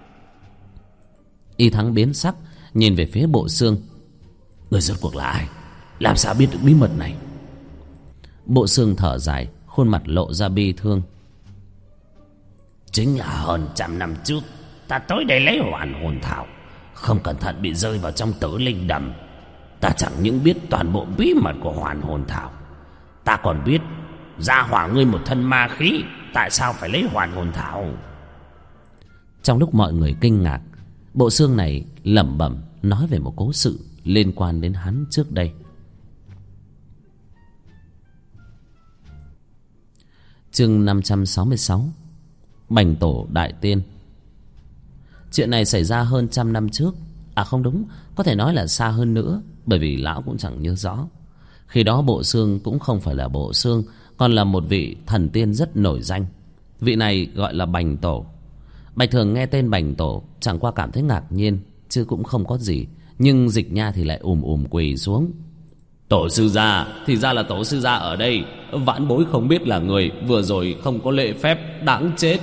Y Thắng biến sắc, nhìn về phía Bộ Xương. Người rốt cuộc là ai? Làm sao biết được bí mật này? Bộ Xương thở dài, khuôn mặt lộ ra bi thương. Chính là hơn 100 năm trước, ta tới đây lấy hoàn hồn thảo, không cẩn thận bị rơi vào trong Tử Linh Đầm. Ta chẳng những biết toàn bộ bí mật của hoàn hồn thảo, ta còn biết gia hỏa ngươi một thân ma khí, tại sao phải lấy hoàn hồn thảo. Trong lúc mọi người kinh ngạc, Bộ Xương này lẩm bẩm nói về một cố sự liên quan đến hắn trước đây. Chương 566, Bành Tổ Đại Tiên. Chuyện này xảy ra hơn 100 năm trước. À không đúng, có thể nói là xa hơn nữa, bởi vì lão cũng chẳng nhớ rõ. Khi đó Bộ Xương cũng không phải là Bộ Xương, còn là một vị thần tiên rất nổi danh. Vị này gọi là Bành Tổ. Bạch Thường nghe tên Bành Tổ chẳng qua cảm thấy ngạc nhiên, chứ cũng không có gì. Nhưng Dịch Nha thì lại quỳ xuống. Tổ sư gia, thì ra là tổ sư gia ở đây. Vãn bối không biết là người, vừa rồi không có lễ phép, đáng chết.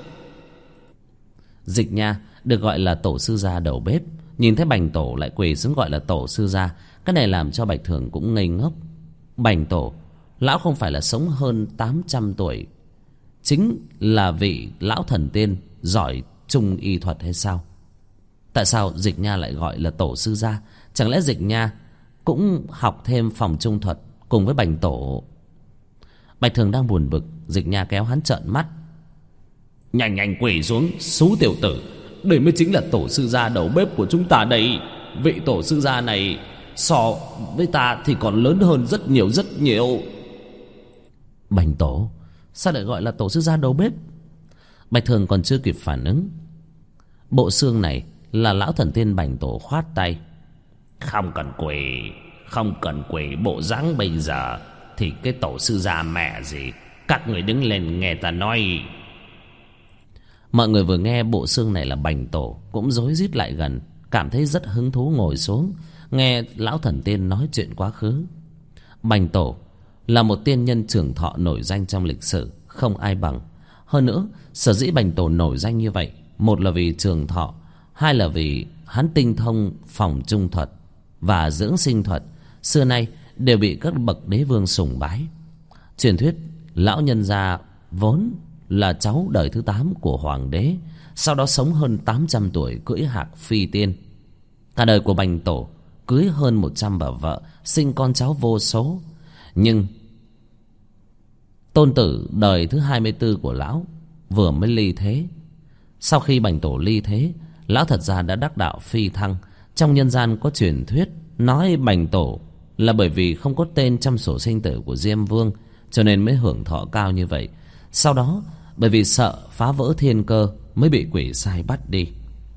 Dịch Nha được gọi là tổ sư gia đầu bếp, nhìn thấy Bành Tổ lại quỳ xuống gọi là tổ sư gia. Cái này làm cho Bạch Thường cũng ngây ngốc. Bành Tổ, lão không phải là sống hơn 800 tuổi, chính là vị lão thần tiên giỏi trung y thuật hay sao? Tại sao Dịch Nha lại gọi là tổ sư gia? Chẳng lẽ Dịch Nha cũng học thêm phòng trung thuật cùng với Bành Tổ? Bạch Thường đang buồn bực, Dịch Nha kéo hắn trợn mắt. Nhanh quỳ xuống, xú tiểu tử. Đây mới chính là tổ sư gia đầu bếp của chúng ta đây. Vị tổ sư gia này so với ta thì còn lớn hơn rất nhiều. Bành Tổ, sao lại gọi là tổ sư gia đầu bếp? Bạch Thường còn chưa kịp phản ứng, Bộ Xương này là lão thần tiên Bành Tổ khoát tay. Không cần quỳ, bộ dáng bây giờ thì cái tổ sư gia mẹ gì. Các người đứng lên nghe ta nói. Mọi người vừa nghe Bộ Xương này là Bành Tổ cũng rối rít lại gần, cảm thấy rất hứng thú ngồi xuống nghe lão thần tiên nói chuyện quá khứ. Bành Tổ là một tiên nhân trường thọ nổi danh trong lịch sử, không ai bằng. Hơn nữa, sở dĩ Bành Tổ nổi danh như vậy, một là vì trường thọ, hai là vì hắn tinh thông phòng trung thuật và dưỡng sinh thuật, xưa nay đều bị các bậc đế vương sùng bái. Truyền thuyết lão nhân gia vốn là cháu đời thứ 8 của hoàng đế, sau đó sống hơn 800 tuổi cưỡi hạc phi tiên. Cả đời của Bành Tổ cưới hơn 100 bà vợ, sinh con cháu vô số. Nhưng tôn tử đời thứ 24 của lão vừa mới ly thế. Sau khi Bành Tổ ly thế, lão thật ra đã đắc đạo phi thăng. Trong nhân gian có truyền thuyết nói Bành Tổ là bởi vì không có tên trong sổ sinh tử của Diêm Vương, cho nên mới hưởng thọ cao như vậy. Sau đó bởi vì sợ phá vỡ thiên cơ mới bị quỷ sai bắt đi.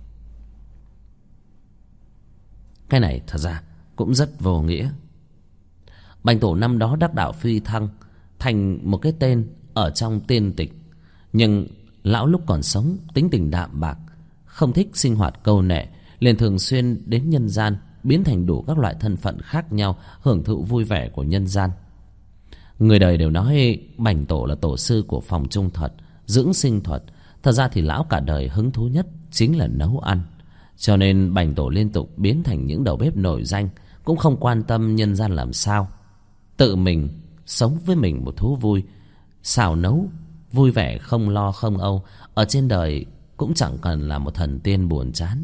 Cái này thật ra cũng rất vô nghĩa. Bành Tổ năm đó đắc đạo phi thăng thành một cái tên ở trong tiên tịch, nhưng lão lúc còn sống tính tình đạm bạc, không thích sinh hoạt câu nệ, liền thường xuyên đến nhân gian, biến thành đủ các loại thân phận khác nhau, hưởng thụ vui vẻ của nhân gian. Người đời đều nói Bành Tổ là tổ sư của phòng trung thuật, dưỡng sinh thuật. Thật ra thì lão cả đời hứng thú nhất chính là nấu ăn, cho nên Bành Tổ liên tục biến thành những đầu bếp nổi danh, cũng không quan tâm nhân gian làm sao. Tự mình sống với mình một thú vui, xào nấu vui vẻ, không lo không âu. Ở trên đời cũng chẳng cần là một thần tiên buồn chán.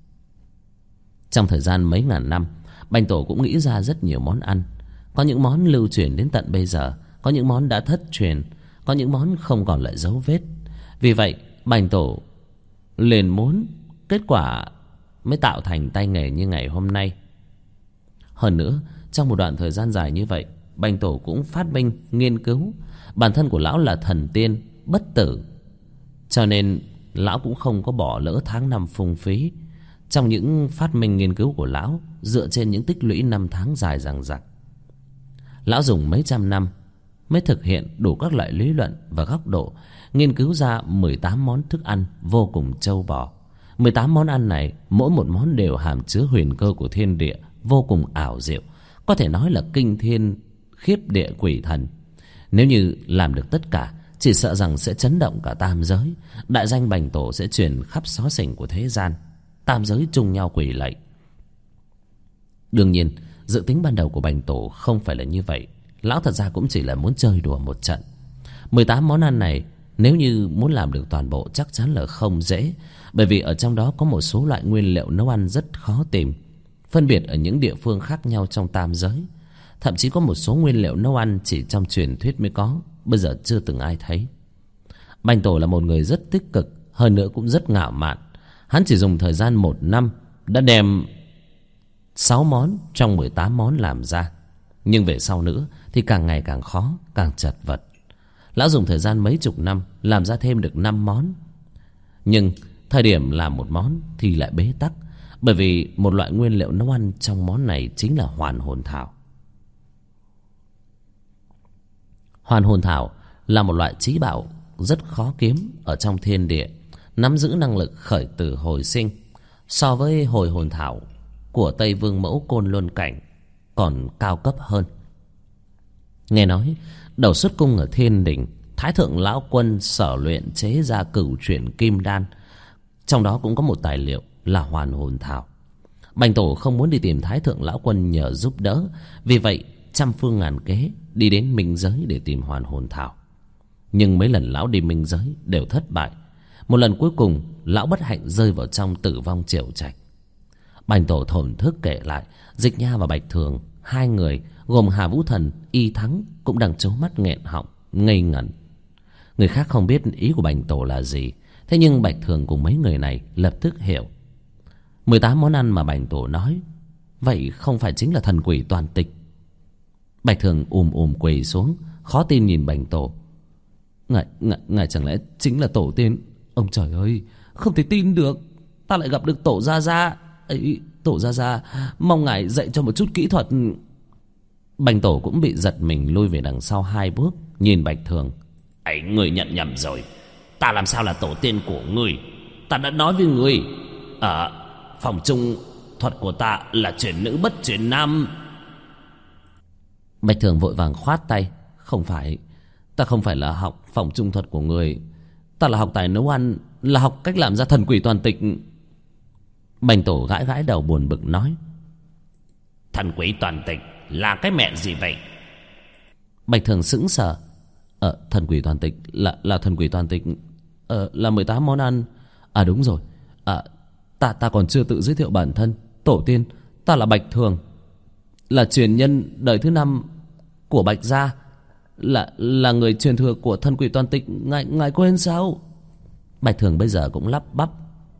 Trong thời gian mấy ngàn năm, Bành Tổ cũng nghĩ ra rất nhiều món ăn. Có những món lưu truyền đến tận bây giờ, có những món đã thất truyền, có những món không còn lại dấu vết. Vì vậy Bành Tổ liền muốn, kết quả mới tạo thành tay nghề như ngày hôm nay. Hơn nữa, trong một đoạn thời gian dài như vậy, Bành Tổ cũng phát minh nghiên cứu. Bản thân của lão là thần tiên bất tử, cho nên lão cũng không có bỏ lỡ tháng năm phung phí trong những phát minh nghiên cứu của lão, dựa trên những tích lũy năm tháng dài dằng dặc. Lão dùng mấy trăm năm mới thực hiện đủ các loại lý luận và góc độ, nghiên cứu ra 18 món thức ăn vô cùng trâu bò. 18 món ăn này, mỗi một món đều hàm chứa huyền cơ của thiên địa, vô cùng ảo diệu, có thể nói là kinh thiên khiếp địa quỷ thần. Nếu như làm được tất cả, chỉ sợ rằng sẽ chấn động cả tam giới. Đại danh Bành Tổ sẽ truyền khắp xó xỉnh của thế gian, tam giới chung nhau quỳ lạy. Đương nhiên, dự tính ban đầu của Bành Tổ không phải là như vậy. Lão thật ra cũng chỉ là muốn chơi đùa một trận. 18 món ăn này, nếu như muốn làm được toàn bộ chắc chắn là không dễ, bởi vì ở trong đó có một số loại nguyên liệu nấu ăn rất khó tìm, phân biệt ở những địa phương khác nhau trong tam giới. Thậm chí có một số nguyên liệu nấu ăn chỉ trong truyền thuyết mới có, bây giờ chưa từng ai thấy. Bành Tổ là một người rất tích cực, hơn nữa cũng rất ngạo mạn. Hắn chỉ dùng thời gian 1 năm đã đem 6 món trong 18 món làm ra. Nhưng về sau nữa thì càng ngày càng khó, càng chật vật. Lão dùng thời gian mấy chục năm làm ra thêm được 5 món. Nhưng thời điểm làm một món thì lại bế tắc, bởi vì một loại nguyên liệu nấu ăn trong món này chính là hoàn hồn thảo. Hoàn hồn thảo là một loại trí bảo rất khó kiếm ở trong thiên địa, nắm giữ năng lực khởi tử hồi sinh. So với hồi hồn thảo của Tây Vương Mẫu Côn Luân Cảnh còn cao cấp hơn. Nghe nói đầu xuất cung ở thiên đình, Thái thượng lão quân sở luyện chế ra cửu chuyển kim đan, trong đó cũng có một tài liệu là hoàn hồn thảo. Bành Tổ không muốn đi tìm Thái thượng lão quân nhờ giúp đỡ, vì vậy trăm phương ngàn kế đi đến minh giới để tìm hoàn hồn thảo. Nhưng mấy lần lão đi minh giới đều thất bại. Một lần cuối cùng, lão bất hạnh rơi vào trong tử vong triều trạch. Bành Tổ thổn thức kể lại, Dịch Nha và Bạch Thường, hai người gồm Hà Vũ Thần, Y Thắng cũng đang trố mắt nghẹn họng, ngây ngẩn. Người khác không biết ý của Bành Tổ là gì, thế nhưng Bạch Thường cùng mấy người này lập tức hiểu. 18 món ăn mà Bành Tổ nói, vậy không phải chính là thần quỷ toàn tịch? Bạch Thường quỳ xuống, khó tin nhìn Bành Tổ. Ngài chẳng lẽ chính là tổ tiên? Ông trời ơi, không thể tin được, ta lại gặp được Tổ Gia Gia ấy. Tổ Gia Gia, mong ngài dạy cho một chút kỹ thuật. Bành Tổ cũng bị giật mình, lui về đằng sau 2 bước, nhìn Bạch Thường. Ấy, người nhận nhầm rồi, ta làm sao là tổ tiên của ngươi? Ta đã nói với ngươi, ở phòng trung thuật của ta là chuyển nữ bất chuyển nam. Bạch Thường vội vàng khoát tay. Không phải, ta không phải là học phòng trung thuật của người, ta là học tài nấu ăn, là học cách làm ra thần quỷ toàn tịch. Bành Tổ gãi gãi đầu buồn bực nói. Thần quỷ toàn tịch là cái mẹ gì vậy? Bạch Thường sững sờ. Thần quỷ toàn tịch là thần quỷ toàn tịch, là 18 món ăn. À đúng rồi, ta còn chưa tự giới thiệu bản thân. Tổ tiên, ta là Bạch Thường, là truyền nhân đời thứ 5 của Bạch gia, là người truyền thừa của thần quỷ toàn tịch. Ngài quên sao? Bạch Thường bây giờ cũng lắp bắp.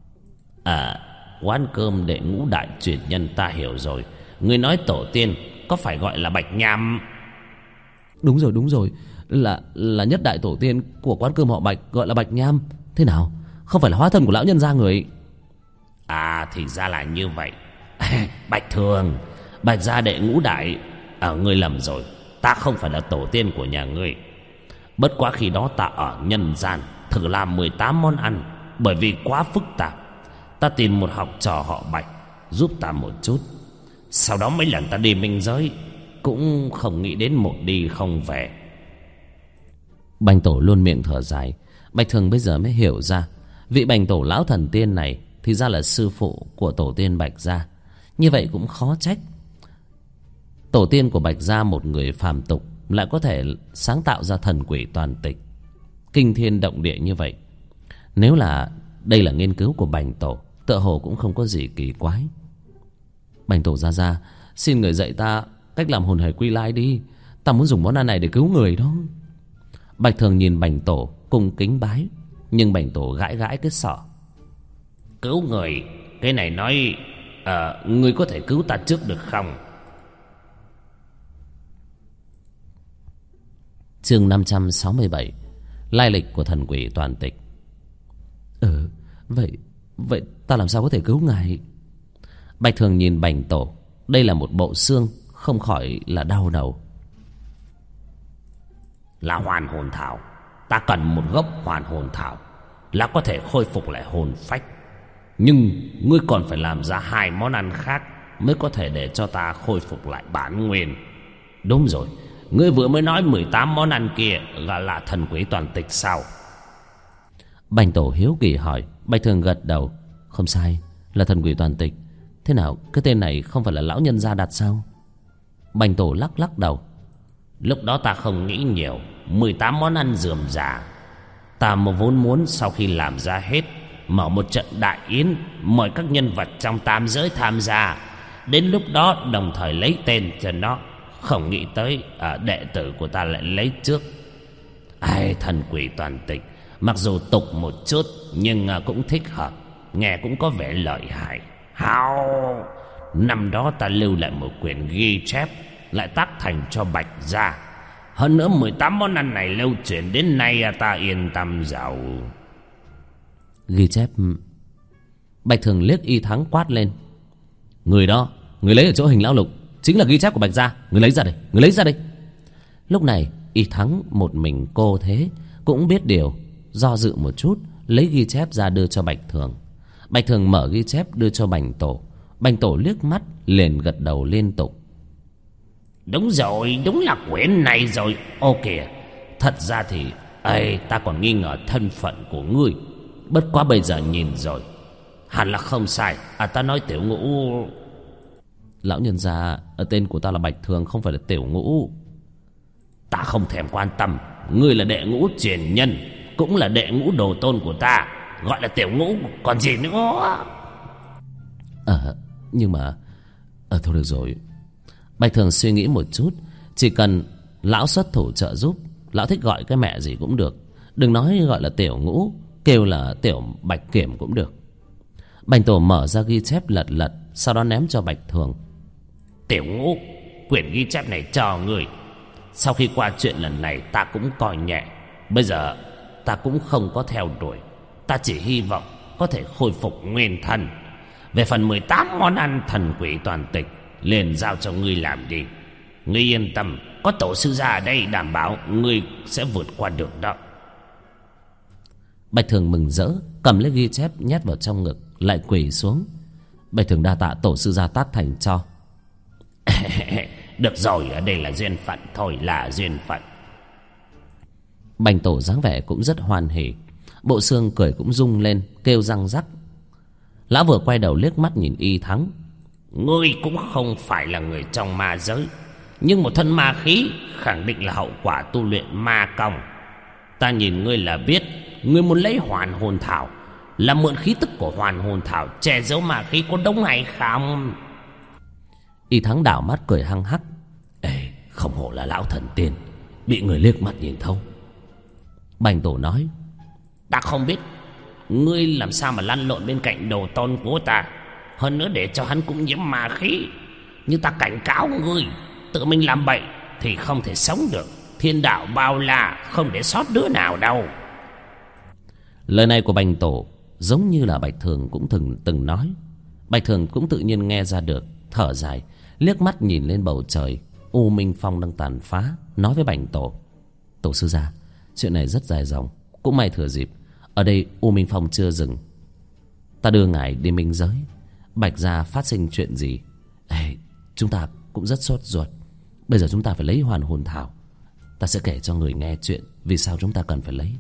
Quán cơm đệ ngũ đại truyền nhân ta hiểu rồi. Ngươi nói tổ tiên có phải gọi là Bạch Nham? Đúng rồi, là nhất đại tổ tiên của quán cơm họ Bạch, gọi là Bạch Nham. Thế nào, không phải là hóa thân của lão nhân gia người? À, thì ra là như vậy. Bạch Thường, Bạch gia đệ ngũ đại. Ngươi lầm rồi, ta không phải là tổ tiên của nhà ngươi. Bất quá khi đó ta ở nhân gian thử làm 18 món ăn. Bởi vì quá phức tạp, ta tìm một học trò họ Bạch giúp ta một chút. Sau đó mấy lần ta đi minh giới cũng không nghĩ đến một đi không về. Bành tổ luôn miệng thở dài. Bạch Thường bây giờ mới hiểu ra, vị Bành tổ lão thần tiên này thì ra là sư phụ của tổ tiên Bạch gia. Như vậy cũng khó trách tổ tiên của Bạch gia, một người phàm tục, lại có thể sáng tạo ra thần quỷ toàn tịch, kinh thiên động địa như vậy. Nếu là đây là nghiên cứu của Bành tổ, tựa hồ cũng không có gì kỳ quái. Bành tổ gia, xin người dạy ta cách làm hồn hề quy lai đi. Ta muốn dùng món ăn này để cứu người đó. Bạch Thường nhìn Bành tổ cung kính bái, nhưng Bành tổ gãi gãi cái sọ. Cứu người, cái này nói ngươi có thể cứu ta trước được không? Chương 567, lai lịch của thần quỷ toàn tịch. Vậy ta làm sao có thể cứu ngài? Bạch Thường nhìn Bành tổ, đây là một bộ xương, không khỏi là đau đầu. Là hoàn hồn thảo. Ta cần một gốc hoàn hồn thảo là có thể khôi phục lại hồn phách. Nhưng ngươi còn phải làm ra 2 món ăn khác mới có thể để cho ta khôi phục lại bản nguyên. Đúng rồi, ngươi vừa mới nói 18 món ăn kia là thần quỷ toàn tịch sao? Bành tổ hiếu kỳ hỏi. Bạch Thường gật đầu. Không sai, là thần quỷ toàn tịch. Thế nào, cái tên này không phải là lão nhân gia đặt sao? Bành tổ lắc đầu. Lúc đó ta không nghĩ nhiều, 18 món ăn rườm rà. Ta vốn muốn sau khi làm ra hết, mở một trận đại yến, mời các nhân vật trong tam giới tham gia. Đến lúc đó đồng thời lấy tên cho nó. Không nghĩ tới đệ tử của ta lại lấy trước. Ai, thần quỷ toàn tịch mặc dù tục một chút nhưng cũng thích hợp, nghe cũng có vẻ lợi hại. Hào, năm đó ta lưu lại một quyển ghi chép, lại tác thành cho Bạch gia. Hơn nữa 18 món ăn này lưu truyền đến nay, ta yên tâm giàu. Ghi chép? Bạch Thường liếc Y Thắng quát lên. Người đó, người lấy ở chỗ hình lão lục, chính là ghi chép của Bạch gia. Người lấy ra đây, người lấy ra đây. Lúc này Y Thắng một mình cô thế, cũng biết điều, do dự một chút, lấy ghi chép ra đưa cho Bạch Thường. Bạch Thường mở ghi chép đưa cho Bành tổ. Bành tổ liếc mắt liền gật đầu liên tục. Đúng rồi, đúng là quyển này rồi. Ô kìa, thật ra thì ta còn nghi ngờ thân phận của ngươi. Bất quá bây giờ nhìn rồi, hẳn là không sai. Ta nói Tiểu Ngũ. Lão nhân gia, tên của ta là Bạch Thường, không phải là Tiểu Ngũ. Ta không thèm quan tâm. Ngươi là đệ ngũ truyền nhân, cũng là đệ ngũ đồ tôn của ta, gọi là Tiểu Ngũ còn gì nữa. Nhưng mà thôi được rồi. Bạch Thường suy nghĩ một chút, chỉ cần lão xuất thủ trợ giúp, lão thích gọi cái mẹ gì cũng được. Đừng nói gọi là Tiểu Ngũ, kêu là Tiểu Bạch Kiểm cũng được. Bành tổ mở ra ghi chép lật, sau đó ném cho Bạch Thường. Tiểu Ngũ, quyển ghi chép này cho người. Sau khi qua chuyện lần này ta cũng coi nhẹ. Bây giờ ta cũng không có theo đuổi, ta chỉ hy vọng có thể khôi phục nguyên thần. Về phần 18 món ăn thần quỷ toàn tịch, liền giao cho ngươi làm đi. Ngươi yên tâm, có tổ sư gia ở đây đảm bảo ngươi sẽ vượt qua được đó. Bạch Thường mừng rỡ, cầm lấy ghi chép nhét vào trong ngực, lại quỳ xuống. Bạch Thường đa tạ tổ sư gia tác thành cho. Được rồi, ở đây là duyên phận thôi, là duyên phận. Bành tổ dáng vẻ cũng rất hoan hỉ, bộ xương cười cũng rung lên, kêu răng rắc. Lão vừa quay đầu liếc mắt nhìn Y Thắng. Ngươi cũng không phải là người trong ma giới, nhưng một thân ma khí khẳng định là hậu quả tu luyện ma công. Ta nhìn ngươi là biết, ngươi muốn lấy hoàn hồn thảo, là mượn khí tức của hoàn hồn thảo che giấu ma khí, có đúng hay không? Y Thắng đảo mắt cười hăng hắc. Không hổ là lão thần tiên, bị người liếc mắt nhìn thấu. Bành tổ nói. Ta không biết ngươi làm sao mà lăn lộn bên cạnh đồ tôn của ta, hơn nữa để cho hắn cũng nhiễm ma khí. Nhưng ta cảnh cáo ngươi, tự mình làm bậy thì không thể sống được, thiên đạo bao la, không để sót đứa nào đâu. Lời này của Bành Tổ giống như là Bạch Thường cũng từng nói. Bạch Thường cũng tự nhiên nghe ra được, thở dài, liếc mắt nhìn lên bầu trời U Minh Phong đang tàn phá, nói với Bành Tổ: Tổ sư gia, chuyện này rất dài dòng, cũng may thừa dịp ở đây U Minh Phong chưa dừng, ta đưa ngài đi minh giới. Bạch gia phát sinh chuyện gì, chúng ta cũng rất sốt ruột. Bây giờ chúng ta phải lấy hoàn hồn thảo. Ta sẽ kể cho người nghe chuyện vì sao chúng ta cần phải lấy.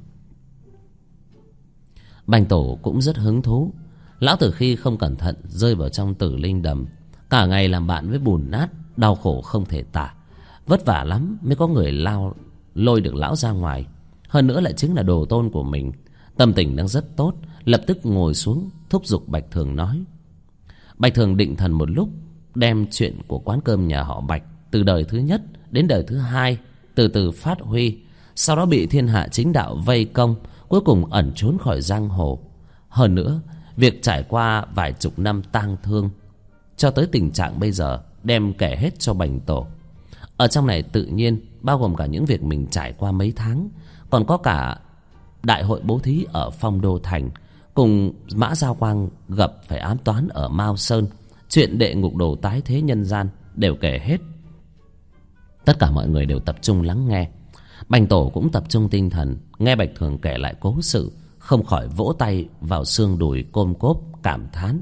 Bành Tổ cũng rất hứng thú. Lão từ khi không cẩn thận rơi vào trong Tử Linh Đầm, cả ngày làm bạn với bùn nát, đau khổ không thể tả. Vất vả lắm mới có người lôi được lão ra ngoài. Hơn nữa lại chính là đồ tôn của mình. Tâm tình đang rất tốt, lập tức ngồi xuống thúc giục Bạch Thường nói. Bạch Thường định thần một lúc, đem chuyện của quán cơm nhà họ Bạch từ đời thứ nhất đến đời thứ hai từ từ phát huy. Sau đó bị thiên hạ chính đạo vây công, cuối cùng ẩn trốn khỏi giang hồ. Hơn nữa, việc trải qua vài chục năm tang thương cho tới tình trạng bây giờ đem kể hết cho Bành Tổ. Ở trong này tự nhiên bao gồm cả những việc mình trải qua mấy tháng, còn có cả đại hội bố thí ở Phong Đô Thành, cùng Mã Giao Quang gặp phải ám toán ở Mao Sơn, chuyện đệ ngục đồ tái thế nhân gian đều kể hết. Tất cả mọi người đều tập trung lắng nghe. Bành Tổ cũng tập trung tinh thần nghe Bạch Thường kể lại cố sự, không khỏi vỗ tay vào xương đùi côm cốp cảm thán.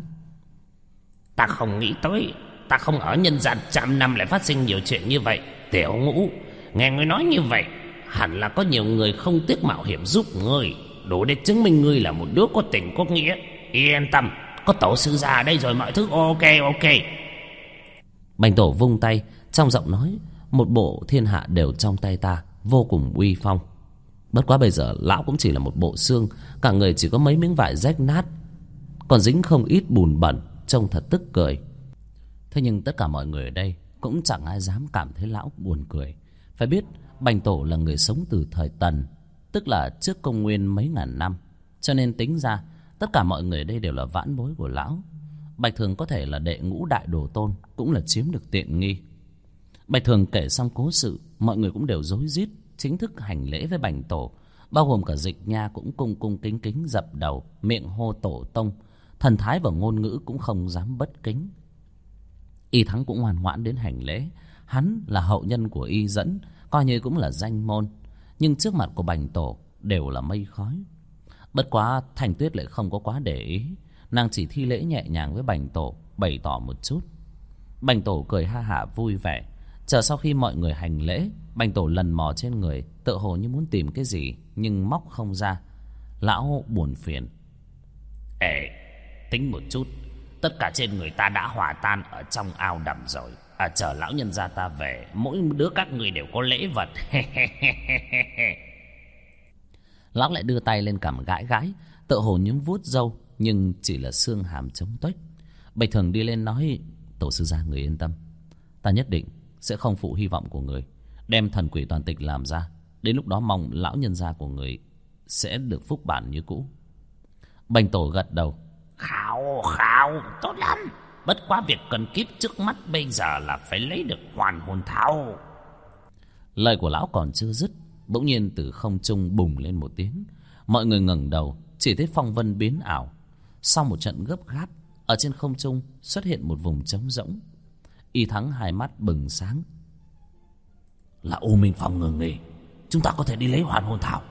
Ta không nghĩ tới, ta không ở nhân gian trăm năm lại phát sinh nhiều chuyện như vậy. Tiểu Ngũ, nghe ngươi nói như vậy, hẳn là có nhiều người không tiếc mạo hiểm giúp ngươi, đủ để chứng minh ngươi là một đứa có tình có nghĩa. Yên tâm, có tổ sư già ở đây rồi, mọi thứ ok. Bành Tổ vung tay, trong giọng nói một bộ thiên hạ đều trong tay ta, vô cùng uy phong. Bất quá bây giờ lão cũng chỉ là một bộ xương, cả người chỉ có mấy miếng vải rách nát, còn dính không ít bùn bẩn, trông thật tức cười. Thế nhưng tất cả mọi người ở đây cũng chẳng ai dám cảm thấy lão buồn cười. Phải biết Bành Tổ là người sống từ thời Tần, tức là trước công nguyên mấy ngàn năm, cho nên tính ra tất cả mọi người ở đây đều là vãn bối của lão. Bạch Thường có thể là đệ ngũ đại đồ tôn, cũng là chiếm được tiện nghi. Bạch Thường kể xong cố sự, mọi người cũng đều rối rít chính thức hành lễ với Bành Tổ, bao gồm cả Dịch Nha cũng cung cung kính kính dập đầu, miệng hô tổ tông, thần thái và ngôn ngữ cũng không dám bất kính. Y Thắng cũng ngoan ngoãn đến hành lễ, hắn là hậu nhân của Y Dẫn, coi như cũng là danh môn, nhưng trước mặt của Bành Tổ đều là mây khói. Bất quá Thành Tuyết lại không có quá để ý, nàng chỉ thi lễ nhẹ nhàng với Bành Tổ, bày tỏ một chút. Bành Tổ cười ha hả vui vẻ. Chờ sau khi mọi người hành lễ, Bành Tổ lần mò trên người, tựa hồ như muốn tìm cái gì nhưng móc không ra. Lão buồn phiền. Tính một chút, tất cả trên người ta đã hòa tan ở trong ao đầm rồi. Chờ lão nhân gia ta về, mỗi đứa các người đều có lễ vật. Lão lại đưa tay lên cằm gãi gãi, tựa hồ nhúng vuốt râu, nhưng chỉ là xương hàm chống tuếch. Bạch Thường đi lên nói: Tổ sư gia người yên tâm, ta nhất định sẽ không phụ hy vọng của người, đem thần quỷ toàn tịch làm ra. Đến lúc đó mong lão nhân gia của người sẽ được phúc bản như cũ. Bành Tổ gật đầu. Khảo, tốt lắm. Bất quá việc cần kíp trước mắt bây giờ là phải lấy được hoàn hồn thảo. Lời của lão còn chưa dứt, bỗng nhiên từ không trung bùng lên một tiếng. Mọi người ngẩng đầu, chỉ thấy phong vân biến ảo. Sau một trận gấp gáp, ở trên không trung xuất hiện một vùng trống rỗng. Y Thắng hai mắt bừng sáng. Là U Minh Phong ngừng nghỉ, chúng ta có thể đi lấy hoàn hồn thảo.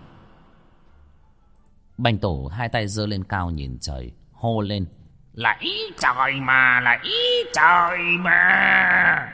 Bành Tổ hai tay giơ lên cao nhìn trời, hô lên: Là ý trời mà, là ý trời mà.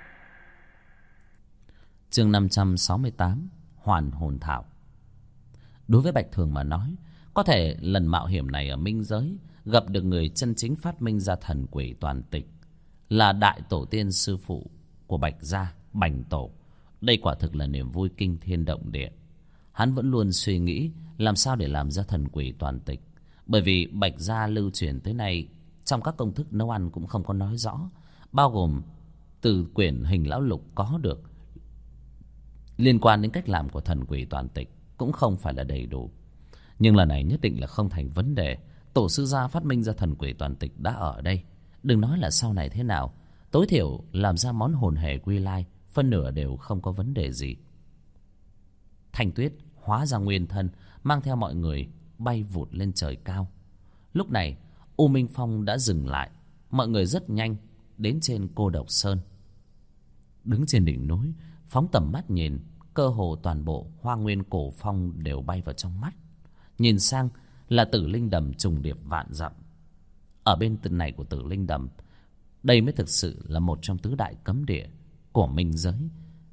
Chương 568 Hoàn hồn thảo. Đối với Bạch Thường mà nói, có thể lần mạo hiểm này ở minh giới gặp được người chân chính phát minh ra thần quỷ toàn tịch, là đại tổ tiên sư phụ của Bạch gia, Bành Tổ. Đây quả thực là niềm vui kinh thiên động địa. Hắn vẫn luôn suy nghĩ làm sao để làm ra thần quỷ toàn tịch, bởi vì Bạch gia lưu truyền tới nay trong các công thức nấu ăn cũng không có nói rõ, bao gồm từ quyển Hình Lão Lục có được liên quan đến cách làm của thần quỷ toàn tịch cũng không phải là đầy đủ. Nhưng lần này nhất định là không thành vấn đề. Tổ sư gia phát minh ra thần quỷ toàn tịch đã ở đây, đừng nói là sau này thế nào, tối thiểu làm ra món hồn hề quy lai phân nửa đều không có vấn đề gì. Thanh Tuyết hóa ra nguyên thân, mang theo mọi người bay vụt lên trời cao. Lúc này U Minh Phong đã dừng lại. Mọi người rất nhanh đến trên Cô Độc Sơn. Đứng trên đỉnh núi, phóng tầm mắt nhìn, cơ hồ toàn bộ Hoa Nguyên Cổ Phong đều bay vào trong mắt. Nhìn sang là Tử Linh Đầm trùng điệp vạn dặm. Ở bên này của Tử Linh Đầm, đây mới thực sự là một trong tứ đại cấm địa của minh giới.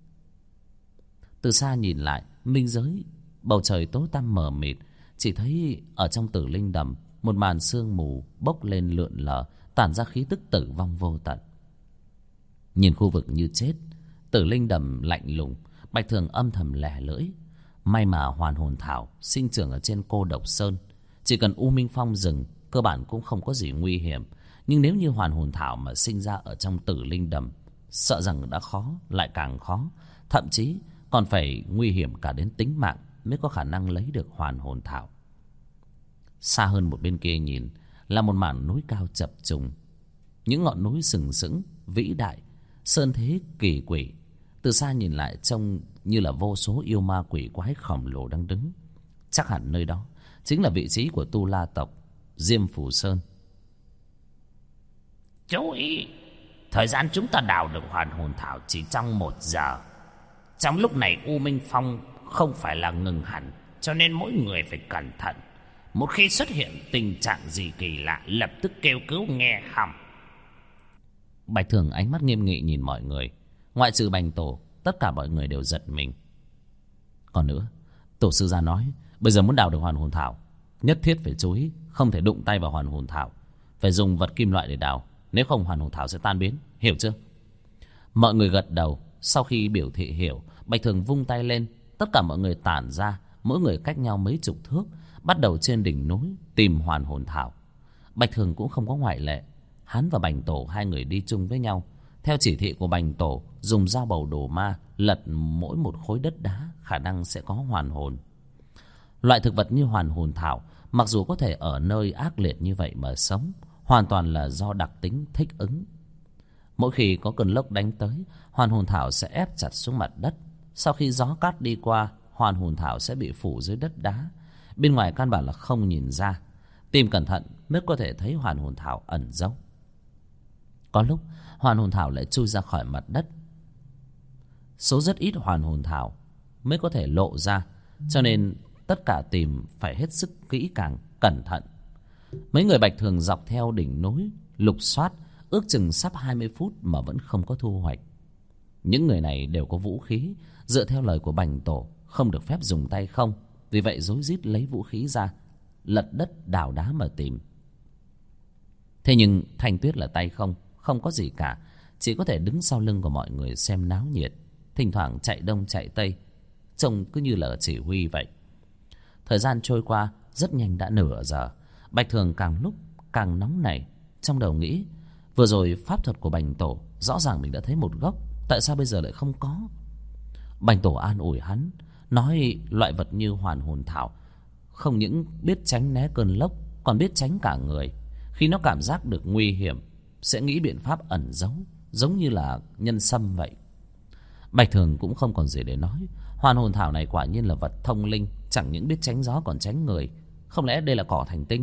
Từ xa nhìn lại, minh giới bầu trời tối tăm mờ mịt, chỉ thấy ở trong Tử Linh Đầm một màn sương mù bốc lên lượn lờ, tản ra khí tức tử vong vô tận. Nhìn khu vực như chết, Tử Linh Đầm lạnh lùng, Bạch Thường âm thầm lẻ lưỡi. May mà Hoàn Hồn Thảo sinh trưởng ở trên Cô Độc Sơn, chỉ cần U Minh Phong dừng, cơ bản cũng không có gì nguy hiểm. Nhưng nếu như Hoàn Hồn Thảo mà sinh ra ở trong Tử Linh Đầm, sợ rằng đã khó lại càng khó, thậm chí còn phải nguy hiểm cả đến tính mạng mới có khả năng lấy được Hoàn Hồn Thảo. Xa hơn một bên kia nhìn là một mảng núi cao chập trùng, những ngọn núi sừng sững vĩ đại, sơn thế kỳ quỷ. Từ xa nhìn lại trông như là vô số yêu ma quỷ quái khổng lồ đang đứng. Chắc hẳn nơi đó chính là vị trí của Tu La tộc Diêm Phù Sơn. Chú ý, thời gian chúng ta đào được Hoàn Hồn Thảo chỉ trong 1 giờ. Trong lúc này U Minh Phong không phải là ngừng hẳn, cho nên mỗi người phải cẩn thận. Một khi xuất hiện tình trạng gì kỳ lạ, lập tức kêu cứu nghe không? Bạch Thường ánh mắt nghiêm nghị nhìn mọi người. Ngoại trừ Bành Tổ, tất cả mọi người đều giật mình. Còn nữa, tổ sư gia nói bây giờ muốn đào được Hoàn Hồn Thảo, nhất thiết phải chú ý, không thể đụng tay vào Hoàn Hồn Thảo, phải dùng vật kim loại để đào, nếu không Hoàn Hồn Thảo sẽ tan biến, hiểu chưa? Mọi người gật đầu. Sau khi biểu thị hiểu, Bạch Thường vung tay lên, tất cả mọi người tản ra, mỗi người cách nhau mấy chục thước, bắt đầu trên đỉnh núi tìm Hoàn Hồn Thảo. Bạch Thường cũng không có ngoại lệ. Hắn và Bành Tổ hai người đi chung với nhau. Theo chỉ thị của Bành Tổ, dùng dao bầu đồ ma lật mỗi một khối đất đá, khả năng sẽ có hoàn hồn. Loại thực vật như Hoàn Hồn Thảo, mặc dù có thể ở nơi ác liệt như vậy mà sống, hoàn toàn là do đặc tính thích ứng. Mỗi khi có cơn lốc đánh tới, Hoàn Hồn Thảo sẽ ép chặt xuống mặt đất. Sau khi gió cát đi qua, Hoàn Hồn Thảo sẽ bị phủ dưới đất đá, bên ngoài căn bản là không nhìn ra. Tìm cẩn thận mới có thể thấy Hoàn Hồn Thảo ẩn giấu. Có lúc Hoàn Hồn Thảo lại chui ra khỏi mặt đất. Số rất ít Hoàn Hồn Thảo mới có thể lộ ra, cho nên tất cả tìm phải hết sức kỹ càng, cẩn thận. Mấy người Bạch Thường dọc theo đỉnh núi lục soát, ước chừng sắp 20 phút mà vẫn không có thu hoạch. Những người này đều có vũ khí, dựa theo lời của Bành Tổ không được phép dùng tay không, vì vậy rối rít lấy vũ khí ra, lật đất đào đá mà tìm. Thế nhưng Thanh Tuyết là tay không, không có gì cả, chỉ có thể đứng sau lưng của mọi người xem náo nhiệt, thỉnh thoảng chạy đông chạy tây, trông cứ như là chỉ huy vậy. Thời gian trôi qua rất nhanh, đã nửa giờ. Bạch Thường càng lúc càng nóng nảy, trong đầu nghĩ vừa rồi pháp thuật của Bành Tổ rõ ràng mình đã thấy một gốc, tại sao bây giờ lại không có? Bành Tổ an ủi hắn, nói loại vật như Hoàn Hồn Thảo không những biết tránh né cơn lốc, còn biết tránh cả người. Khi nó cảm giác được nguy hiểm sẽ nghĩ biện pháp ẩn giấu, giống như là nhân sâm vậy. Bạch Thường cũng không còn gì để nói. Hoàn Hồn Thảo này quả nhiên là vật thông linh, chẳng những biết tránh gió còn tránh người. Không lẽ đây là cỏ thành tinh?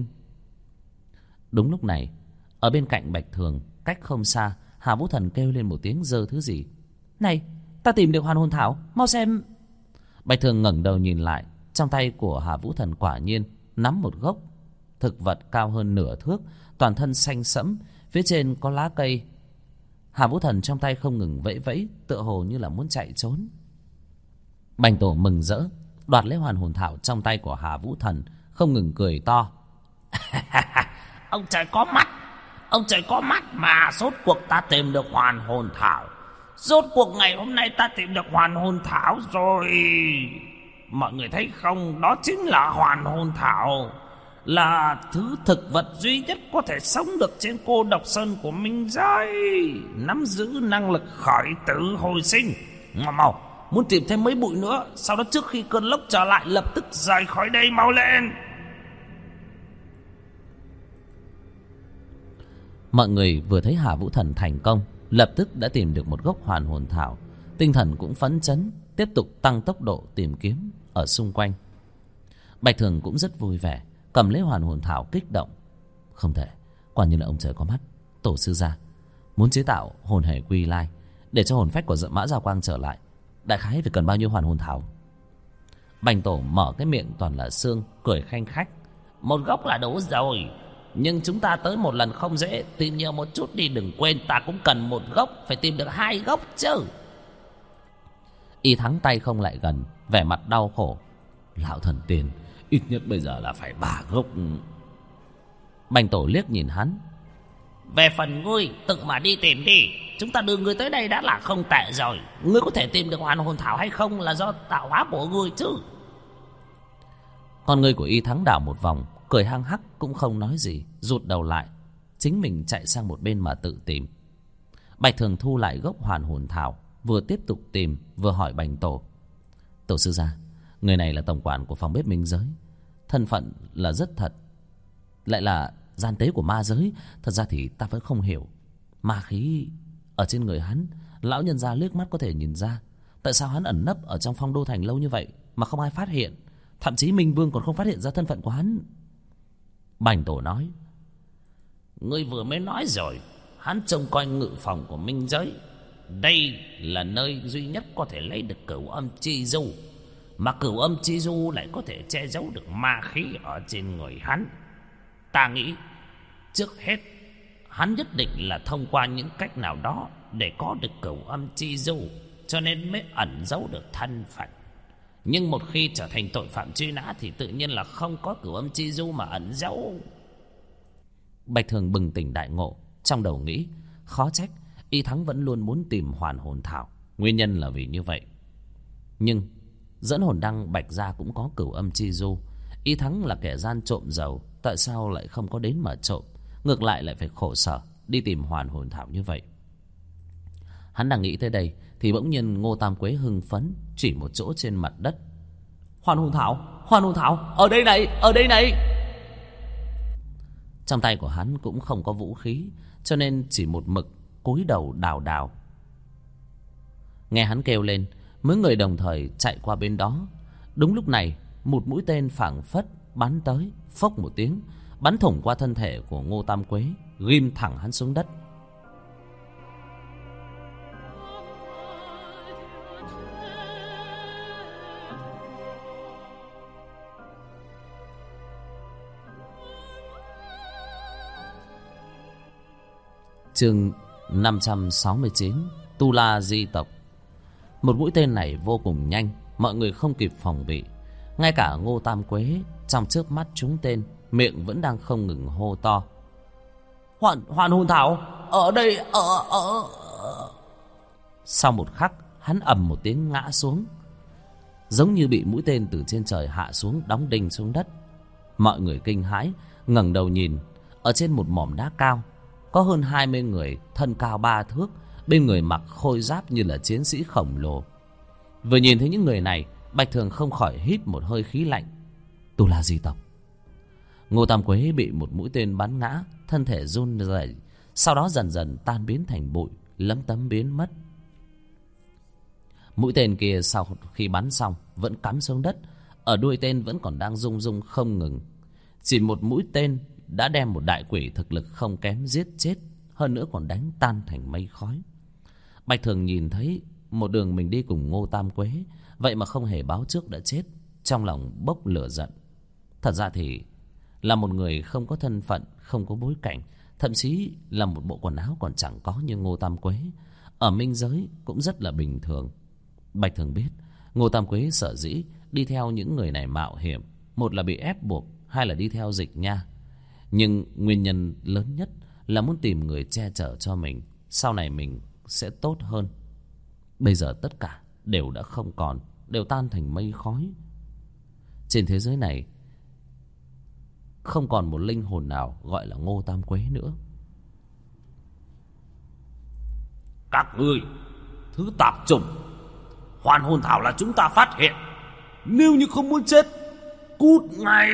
Đúng lúc này, ở bên cạnh Bạch Thường, cách không xa, Hà Vũ Thần kêu lên một tiếng giơ thứ gì. Này, ta tìm được Hoàn Hồn Thảo, mau xem. Bạch Thường ngẩng đầu nhìn lại, trong tay của Hà Vũ Thần quả nhiên nắm một gốc thực vật cao hơn nửa thước, toàn thân xanh sẫm, phía trên có lá cây. Hà Vũ Thần trong tay không ngừng vẫy vẫy, tựa hồ như là muốn chạy trốn. Bành Tổ mừng rỡ, đoạt lấy Hoàn Hồn Thảo trong tay của Hà Vũ Thần, không ngừng cười to. Ông trời có mắt, ông trời có mắt mà, rốt cuộc ta tìm được Hoàn Hồn Thảo. Rốt cuộc ngày hôm nay ta tìm được Hoàn Hồn Thảo rồi. Mọi người thấy không, đó chính là Hoàn Hồn Thảo, là thứ thực vật duy nhất có thể sống được trên Cô Độc Sơn của minh giới, nắm giữ năng lực khởi tử hồi sinh. Mau, muốn tìm thêm mấy bụi nữa, sau đó trước khi cơn lốc trở lại lập tức rời khỏi đây, mau lên. Mọi người vừa thấy Hà Vũ Thần thành công, lập tức đã tìm được một gốc Hoàn Hồn Thảo. tinh thần cũng phấn chấn, tiếp tục tăng tốc độ tìm kiếm ở xung quanh. Bạch Thường cũng rất vui vẻ, cầm lấy hoàn hồn thảo kích động. Không thể, quả như là ông trời có mắt. Tổ sư gia muốn chế tạo hồn hề quy lai để cho hồn phách của Dợ Mã Giao Quang trở lại, đại khái phải cần bao nhiêu hoàn hồn thảo? Bành Tổ mở cái miệng toàn là xương, cười khanh khách. Một gốc là đủ rồi, nhưng chúng ta tới một lần không dễ, tìm nhiều một chút đi, đừng quên ta cũng cần một gốc, phải tìm được 2 gốc chứ. Y Thắng tay không lại gần, vẻ mặt đau khổ. Lão thần tiên, ít nhất bây giờ là phải 3 gốc. Bành Tổ liếc nhìn hắn. Về phần ngươi, tự mà đi tìm đi. Chúng ta đưa ngươi tới đây đã là không tệ rồi. Ngươi có thể tìm được hoàn hồn thảo hay không là do tạo hóa của ngươi chứ. Con người của Y Thắng đảo một vòng, cười hăng hắc cũng không nói gì, rụt đầu lại, chính mình chạy sang một bên mà tự tìm. Bạch Thường thu lại gốc hoàn hồn thảo, vừa tiếp tục tìm vừa hỏi Bành Tổ. Tổ sư gia, người này là tổng quản của phòng bếp minh giới, thân phận là rất thật, lại là gian tế của ma giới. Thật ra thì ta vẫn không hiểu, ma khí ở trên người hắn, lão nhân gia liếc mắt có thể nhìn ra. Tại sao hắn ẩn nấp ở trong Phong Đô Thành lâu như vậy mà không ai phát hiện? Thậm chí Minh Vương còn không phát hiện ra thân phận của hắn. Bành Tổ nói. Ngươi vừa mới nói rồi, hắn trông coi ngự phòng của minh giới. Đây là nơi duy nhất có thể lấy được cửu âm chi du, mà cửu âm chi du lại có thể che giấu được ma khí ở trên người hắn. Ta nghĩ trước hết hắn nhất định là thông qua những cách nào đó để có được cửu âm chi du, cho nên mới ẩn giấu được thân phận. Nhưng một khi trở thành tội phạm truy nã thì tự nhiên là không có cửu âm chi du mà ẩn giấu. Bạch Thường bừng tỉnh đại ngộ, trong đầu nghĩ khó trách Y Thắng vẫn luôn muốn tìm hoàn hồn thảo, nguyên nhân là vì như vậy. Nhưng dẫn hồn đăng Bạch gia cũng có cửu âm chi du. Y Thắng là kẻ gian trộm giàu, tại sao lại không có đến mà trộm, ngược lại phải khổ sở đi tìm hoàn hồn thảo như vậy? Hắn đang nghĩ tới đây thì bỗng nhiên Ngô Tam Quế hưng phấn chỉ một chỗ trên mặt đất. Hoàn hồn thảo, ở đây này, ở đây này. Trong tay của hắn cũng không có vũ khí, cho nên chỉ một mực cúi đầu đào đào. Nghe hắn kêu lên, mấy người đồng thời chạy qua bên đó. Đúng lúc này, một mũi tên phảng phất bắn tới, phốc một tiếng, bắn thủng qua thân thể của Ngô Tam Quế, ghim thẳng hắn xuống đất. Chương 569, Tu La Di Tộc. Một mũi tên này vô cùng nhanh, mọi người không kịp phòng bị. Ngay cả Ngô Tam Quế trong chớp mắt trúng tên, miệng vẫn đang không ngừng hô to. Hoàn hồn thảo, ở đây, ở. Sau một khắc, hắn ầm một tiếng ngã xuống, giống như bị mũi tên từ trên trời hạ xuống, đóng đinh xuống đất. Mọi người kinh hãi, ngẩng đầu nhìn, ở trên một mỏm đá cao có hơn 20 người, thân cao 3 thước, bên người mặc khôi giáp như là chiến sĩ khổng lồ. Vừa nhìn thấy những người này, Bạch Thường không khỏi hít một hơi khí lạnh. Tu La Di Tộc. Ngô Tam Quế bị một mũi tên bắn ngã, thân thể run rẩy, sau đó dần dần tan biến thành bụi, lấm tấm biến mất. Mũi tên kia sau khi bắn xong vẫn cắm xuống đất, ở đuôi tên vẫn còn đang rung rung không ngừng. Chỉ một mũi tên đã đem một đại quỷ thực lực không kém giết chết, hơn nữa còn đánh tan thành mây khói. Bạch Thường nhìn thấy một đường mình đi cùng Ngô Tam Quế, vậy mà không hề báo trước đã chết, trong lòng bốc lửa giận. Thật ra thì là một người không có thân phận, không có bối cảnh, thậm chí là một bộ quần áo còn chẳng có như Ngô Tam Quế, ở minh giới cũng rất là bình thường. Bạch Thường biết Ngô Tam Quế sở dĩ đi theo những người này mạo hiểm, một là bị ép buộc, hai là đi theo Dịch Nha. Nhưng nguyên nhân lớn nhất là muốn tìm người che chở cho mình, sau này mình sẽ tốt hơn. Bây giờ tất cả đều đã không còn, đều tan thành mây khói. Trên thế giới này không còn một linh hồn nào gọi là Ngô Tam Quế nữa. Các ngươi thứ tạp chủng, hoàn hồn thảo là chúng ta phát hiện, nếu như không muốn chết, cút ngay.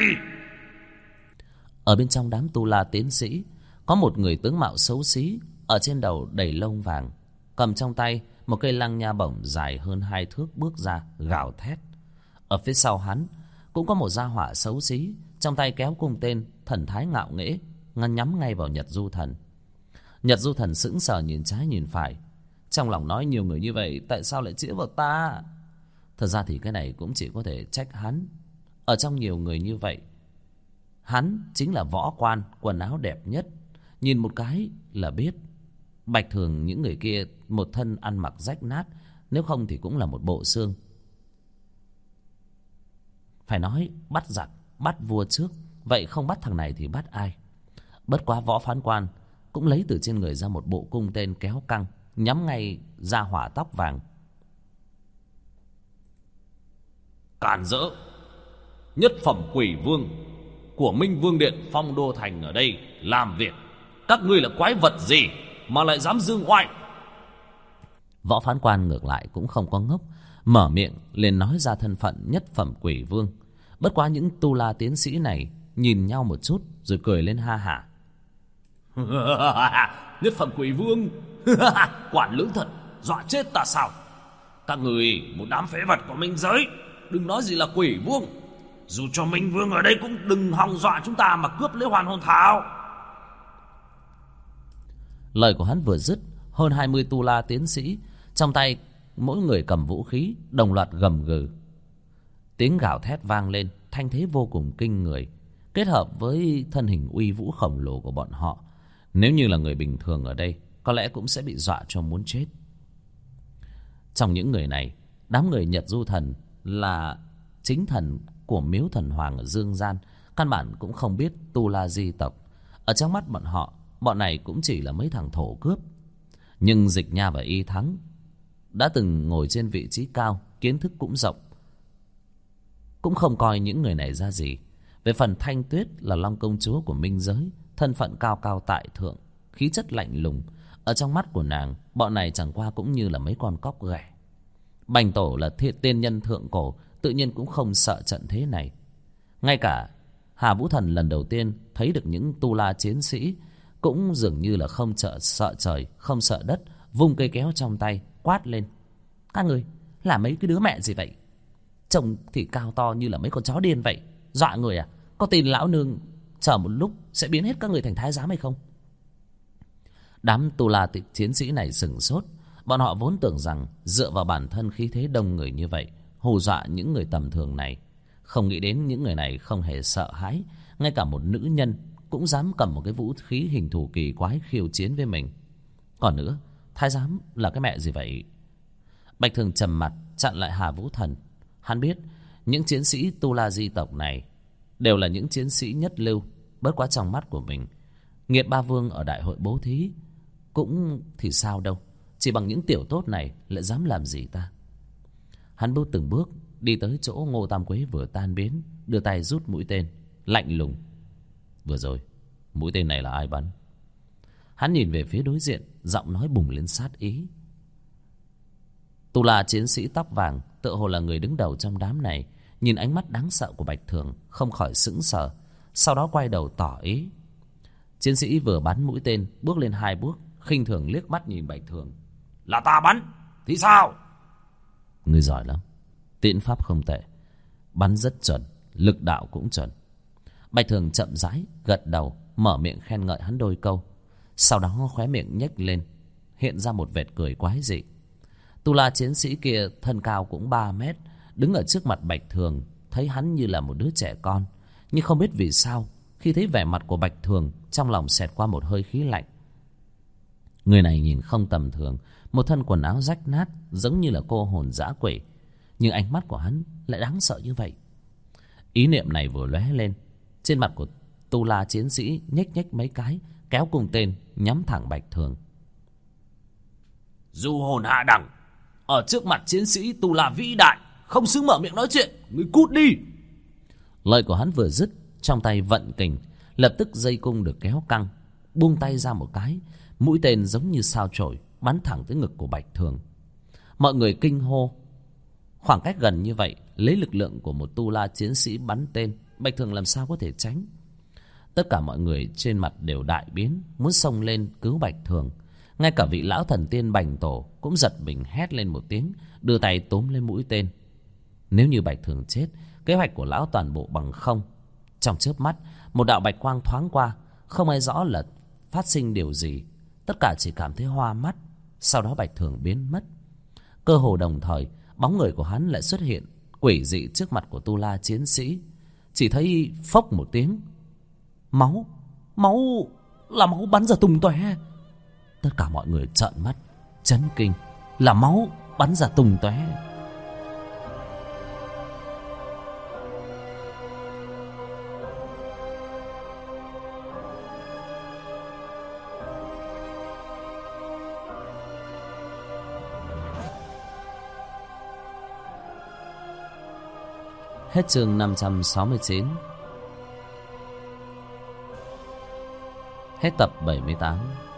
Ở bên trong đám tu la tiến sĩ có một người tướng mạo xấu xí, ở trên đầu đầy lông vàng, cầm trong tay một cây lăng nha bổng dài hơn 2 thước bước ra gào thét. Ở phía sau hắn cũng có một gia hỏa xấu xí, trong tay kéo cung tên, thần thái ngạo nghễ, nhắm ngay vào Nhật Du Thần. Nhật Du Thần sững sờ nhìn trái nhìn phải, trong lòng nói nhiều người như vậy tại sao lại chĩa vào ta. Thật ra thì cái này cũng chỉ có thể trách hắn. Ở trong nhiều người như vậy, hắn chính là võ quan, quần áo đẹp nhất, nhìn một cái là biết. Bạch thường những người kia một thân ăn mặc rách nát, nếu không thì cũng là một bộ xương. Phải nói bắt giặc bắt vua trước, vậy không bắt thằng này thì bắt ai? Bất quá Võ Phán Quan cũng lấy từ trên người ra một bộ cung tên kéo căng, nhắm ngay ra hỏa tóc vàng. Cản rỡ! Nhất phẩm quỷ vương của Minh Vương Điện Phong Đô Thành ở đây làm việc, các ngươi là quái vật gì mà lại dám dương oai? Võ Phán Quan ngược lại cũng không có ngốc, mở miệng liền nói ra thân phận nhất phẩm quỷ vương. Bất quá những tu la tiến sĩ này nhìn nhau một chút rồi cười lên ha hả. Nhất phẩm quỷ vương? Quản lưỡng thật, dọa chết ta sao? Các người một đám phế vật của Minh giới, đừng nói gì là quỷ vương. Dù cho Minh Vương ở đây cũng đừng hòng dọa chúng ta mà cướp lấy hoàn hồn thảo. Lời của hắn vừa dứt, hơn 20 tu la tiến sĩ trong tay mỗi người cầm vũ khí đồng loạt gầm gừ. Tiếng gào thét vang lên, thanh thế vô cùng kinh người, kết hợp với thân hình uy vũ khổng lồ của bọn họ, nếu như là người bình thường ở đây có lẽ cũng sẽ bị dọa cho muốn chết. Trong những người này, đám người Nhật Du Thần là chính thần của miếu thần hoàng ở Dương Gian, căn bản cũng không biết tu la di tộc. Ở trong mắt bọn họ, bọn này cũng chỉ là mấy thằng thổ cướp. Nhưng Dịch Nha và Y Thắng đã từng ngồi trên vị trí cao, kiến thức cũng rộng, cũng không coi những người này ra gì. Về phần Thanh Tuyết là Long công chúa của Minh giới, thân phận cao cao tại thượng, khí chất lạnh lùng. Ở trong mắt của nàng, bọn này chẳng qua cũng như là mấy con cóc ghẻ. Bành Tổ là tiên nhân thượng cổ, tự nhiên cũng không sợ trận thế này. Ngay cả Hà Vũ Thần lần đầu tiên thấy được những tu la chiến sĩ cũng dường như là không sợ trời, không sợ đất, vung cây kéo trong tay quát lên: các người là mấy cái đứa mẹ gì vậy? Trông thì cao to như là mấy con chó điên vậy, dọa người à? Có tin lão nương chờ một lúc sẽ biến hết các người thành thái giám hay không? Đám tu la chiến sĩ này sửng sốt. Bọn họ vốn tưởng rằng dựa vào bản thân khí thế đông người như vậy hù dọa những người tầm thường này, không nghĩ đến những người này không hề sợ hãi, ngay cả một nữ nhân cũng dám cầm một cái vũ khí hình thù kỳ quái khiêu chiến với mình. Còn nữa, thái giám là cái mẹ gì vậy? Bạch Thường trầm mặt chặn lại Hà Vũ Thần. Hắn biết những chiến sĩ tu la di tộc này đều là những chiến sĩ nhất lưu. Bất quá trong mắt của mình, Nghiệt Ba Vương ở đại hội bố thí cũng thì sao đâu, chỉ bằng những tiểu tốt này lại dám làm gì ta? Hắn bước từng bước đi tới chỗ Ngô Tam Quế vừa tan biến, đưa tay rút mũi tên, lạnh lùng: vừa rồi mũi tên này là ai bắn? Hắn nhìn về phía đối diện, giọng nói bùng lên sát ý. Tu la chiến sĩ tóc vàng tựa hồ là người đứng đầu trong đám này, nhìn ánh mắt đáng sợ của Bạch Thường không khỏi sững sờ, sau đó quay đầu tỏ ý. Chiến sĩ vừa bắn mũi tên bước lên 2 bước, khinh thường liếc mắt nhìn Bạch Thường: là ta bắn thì sao? Ngươi giỏi lắm, tiễn pháp không tệ, bắn rất chuẩn, lực đạo cũng chuẩn. Bạch Thường chậm rãi gật đầu, mở miệng khen ngợi hắn đôi câu, sau đó khóe miệng nhếch lên, hiện ra một vệt cười quái dị. Tu la chiến sĩ kia thân cao cũng 3 mét, đứng ở trước mặt Bạch Thường, thấy hắn như là một đứa trẻ con. Nhưng không biết vì sao, khi thấy vẻ mặt của Bạch Thường, trong lòng xẹt qua một hơi khí lạnh. Người này nhìn không tầm thường, một thân quần áo rách nát, giống như là cô hồn dã quỷ, nhưng ánh mắt của hắn lại đáng sợ như vậy. Ý niệm này vừa lóe lên, trên mặt của tu la chiến sĩ nhếch nhếch mấy cái, kéo cung tên nhắm thẳng Bạch Thường. Du hồn hạ đẳng, ở trước mặt chiến sĩ tu la vĩ đại, không xứng mở miệng nói chuyện, ngươi cút đi. Lời của hắn vừa dứt, trong tay vận kình, lập tức dây cung được kéo căng, buông tay ra một cái, mũi tên giống như sao chổi bắn thẳng tới ngực của Bạch Thường. Mọi người kinh hô. Khoảng cách gần như vậy, lấy lực lượng của một tu la chiến sĩ bắn tên, Bạch Thường làm sao có thể tránh? Tất cả mọi người trên mặt đều đại biến, muốn xông lên cứu Bạch Thường. Ngay cả vị lão thần tiên Bành Tổ cũng giật mình hét lên một tiếng, đưa tay túm lên mũi tên. Nếu như Bạch Thường chết, kế hoạch của lão toàn bộ bằng không. Trong chớp mắt, một đạo bạch quang thoáng qua, không ai rõ là phát sinh điều gì. Tất cả chỉ cảm thấy hoa mắt. Sau đó Bạch Thường biến mất. Cơ hồ đồng thời, bóng người của hắn lại xuất hiện quỷ dị trước mặt của Tu La chiến sĩ. Chỉ thấy phốc một tiếng, máu là máu bắn ra tung tóe. Tất cả mọi người trợn mắt chấn kinh, là máu bắn ra tung tóe. Hết chương 569. Hết tập 78.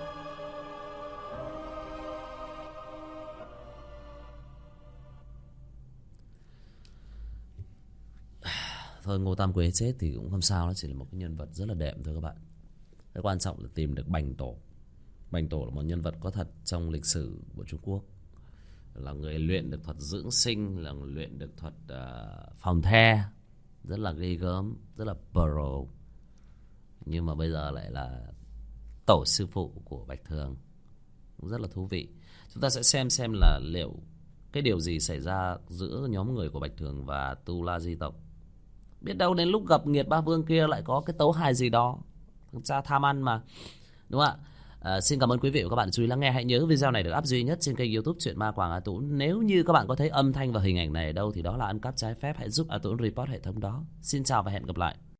Thôi Ngô Tam Quế chết thì cũng không sao, nó chỉ là một cái nhân vật rất là đệm thôi các bạn. Cái quan trọng là tìm được Bành Tổ. Bành Tổ là một nhân vật có thật trong lịch sử của Trung Quốc, là người luyện được thuật dưỡng sinh, là người luyện được thuật phòng the, rất là ghê gớm, rất là pro. Nhưng mà bây giờ lại là tổ sư phụ của Bạch Thường, cũng rất là thú vị. Chúng ta sẽ xem là liệu cái điều gì xảy ra giữa nhóm người của Bạch Thường và Tu La Di tộc. Biết đâu đến lúc gặp Nghiệt Ba Vương kia lại có cái tấu hài gì đó. Thằng cha tham ăn mà, đúng không ạ? Xin cảm ơn quý vị và các bạn chú ý lắng nghe. Hãy nhớ video này được up duy nhất trên kênh YouTube Truyện Ma Quảng A Tũng. Nếu như các bạn có thấy âm thanh và hình ảnh này ở đâu thì đó là ăn cắp trái phép, hãy giúp A Tũng report hệ thống đó. Xin chào và hẹn gặp lại.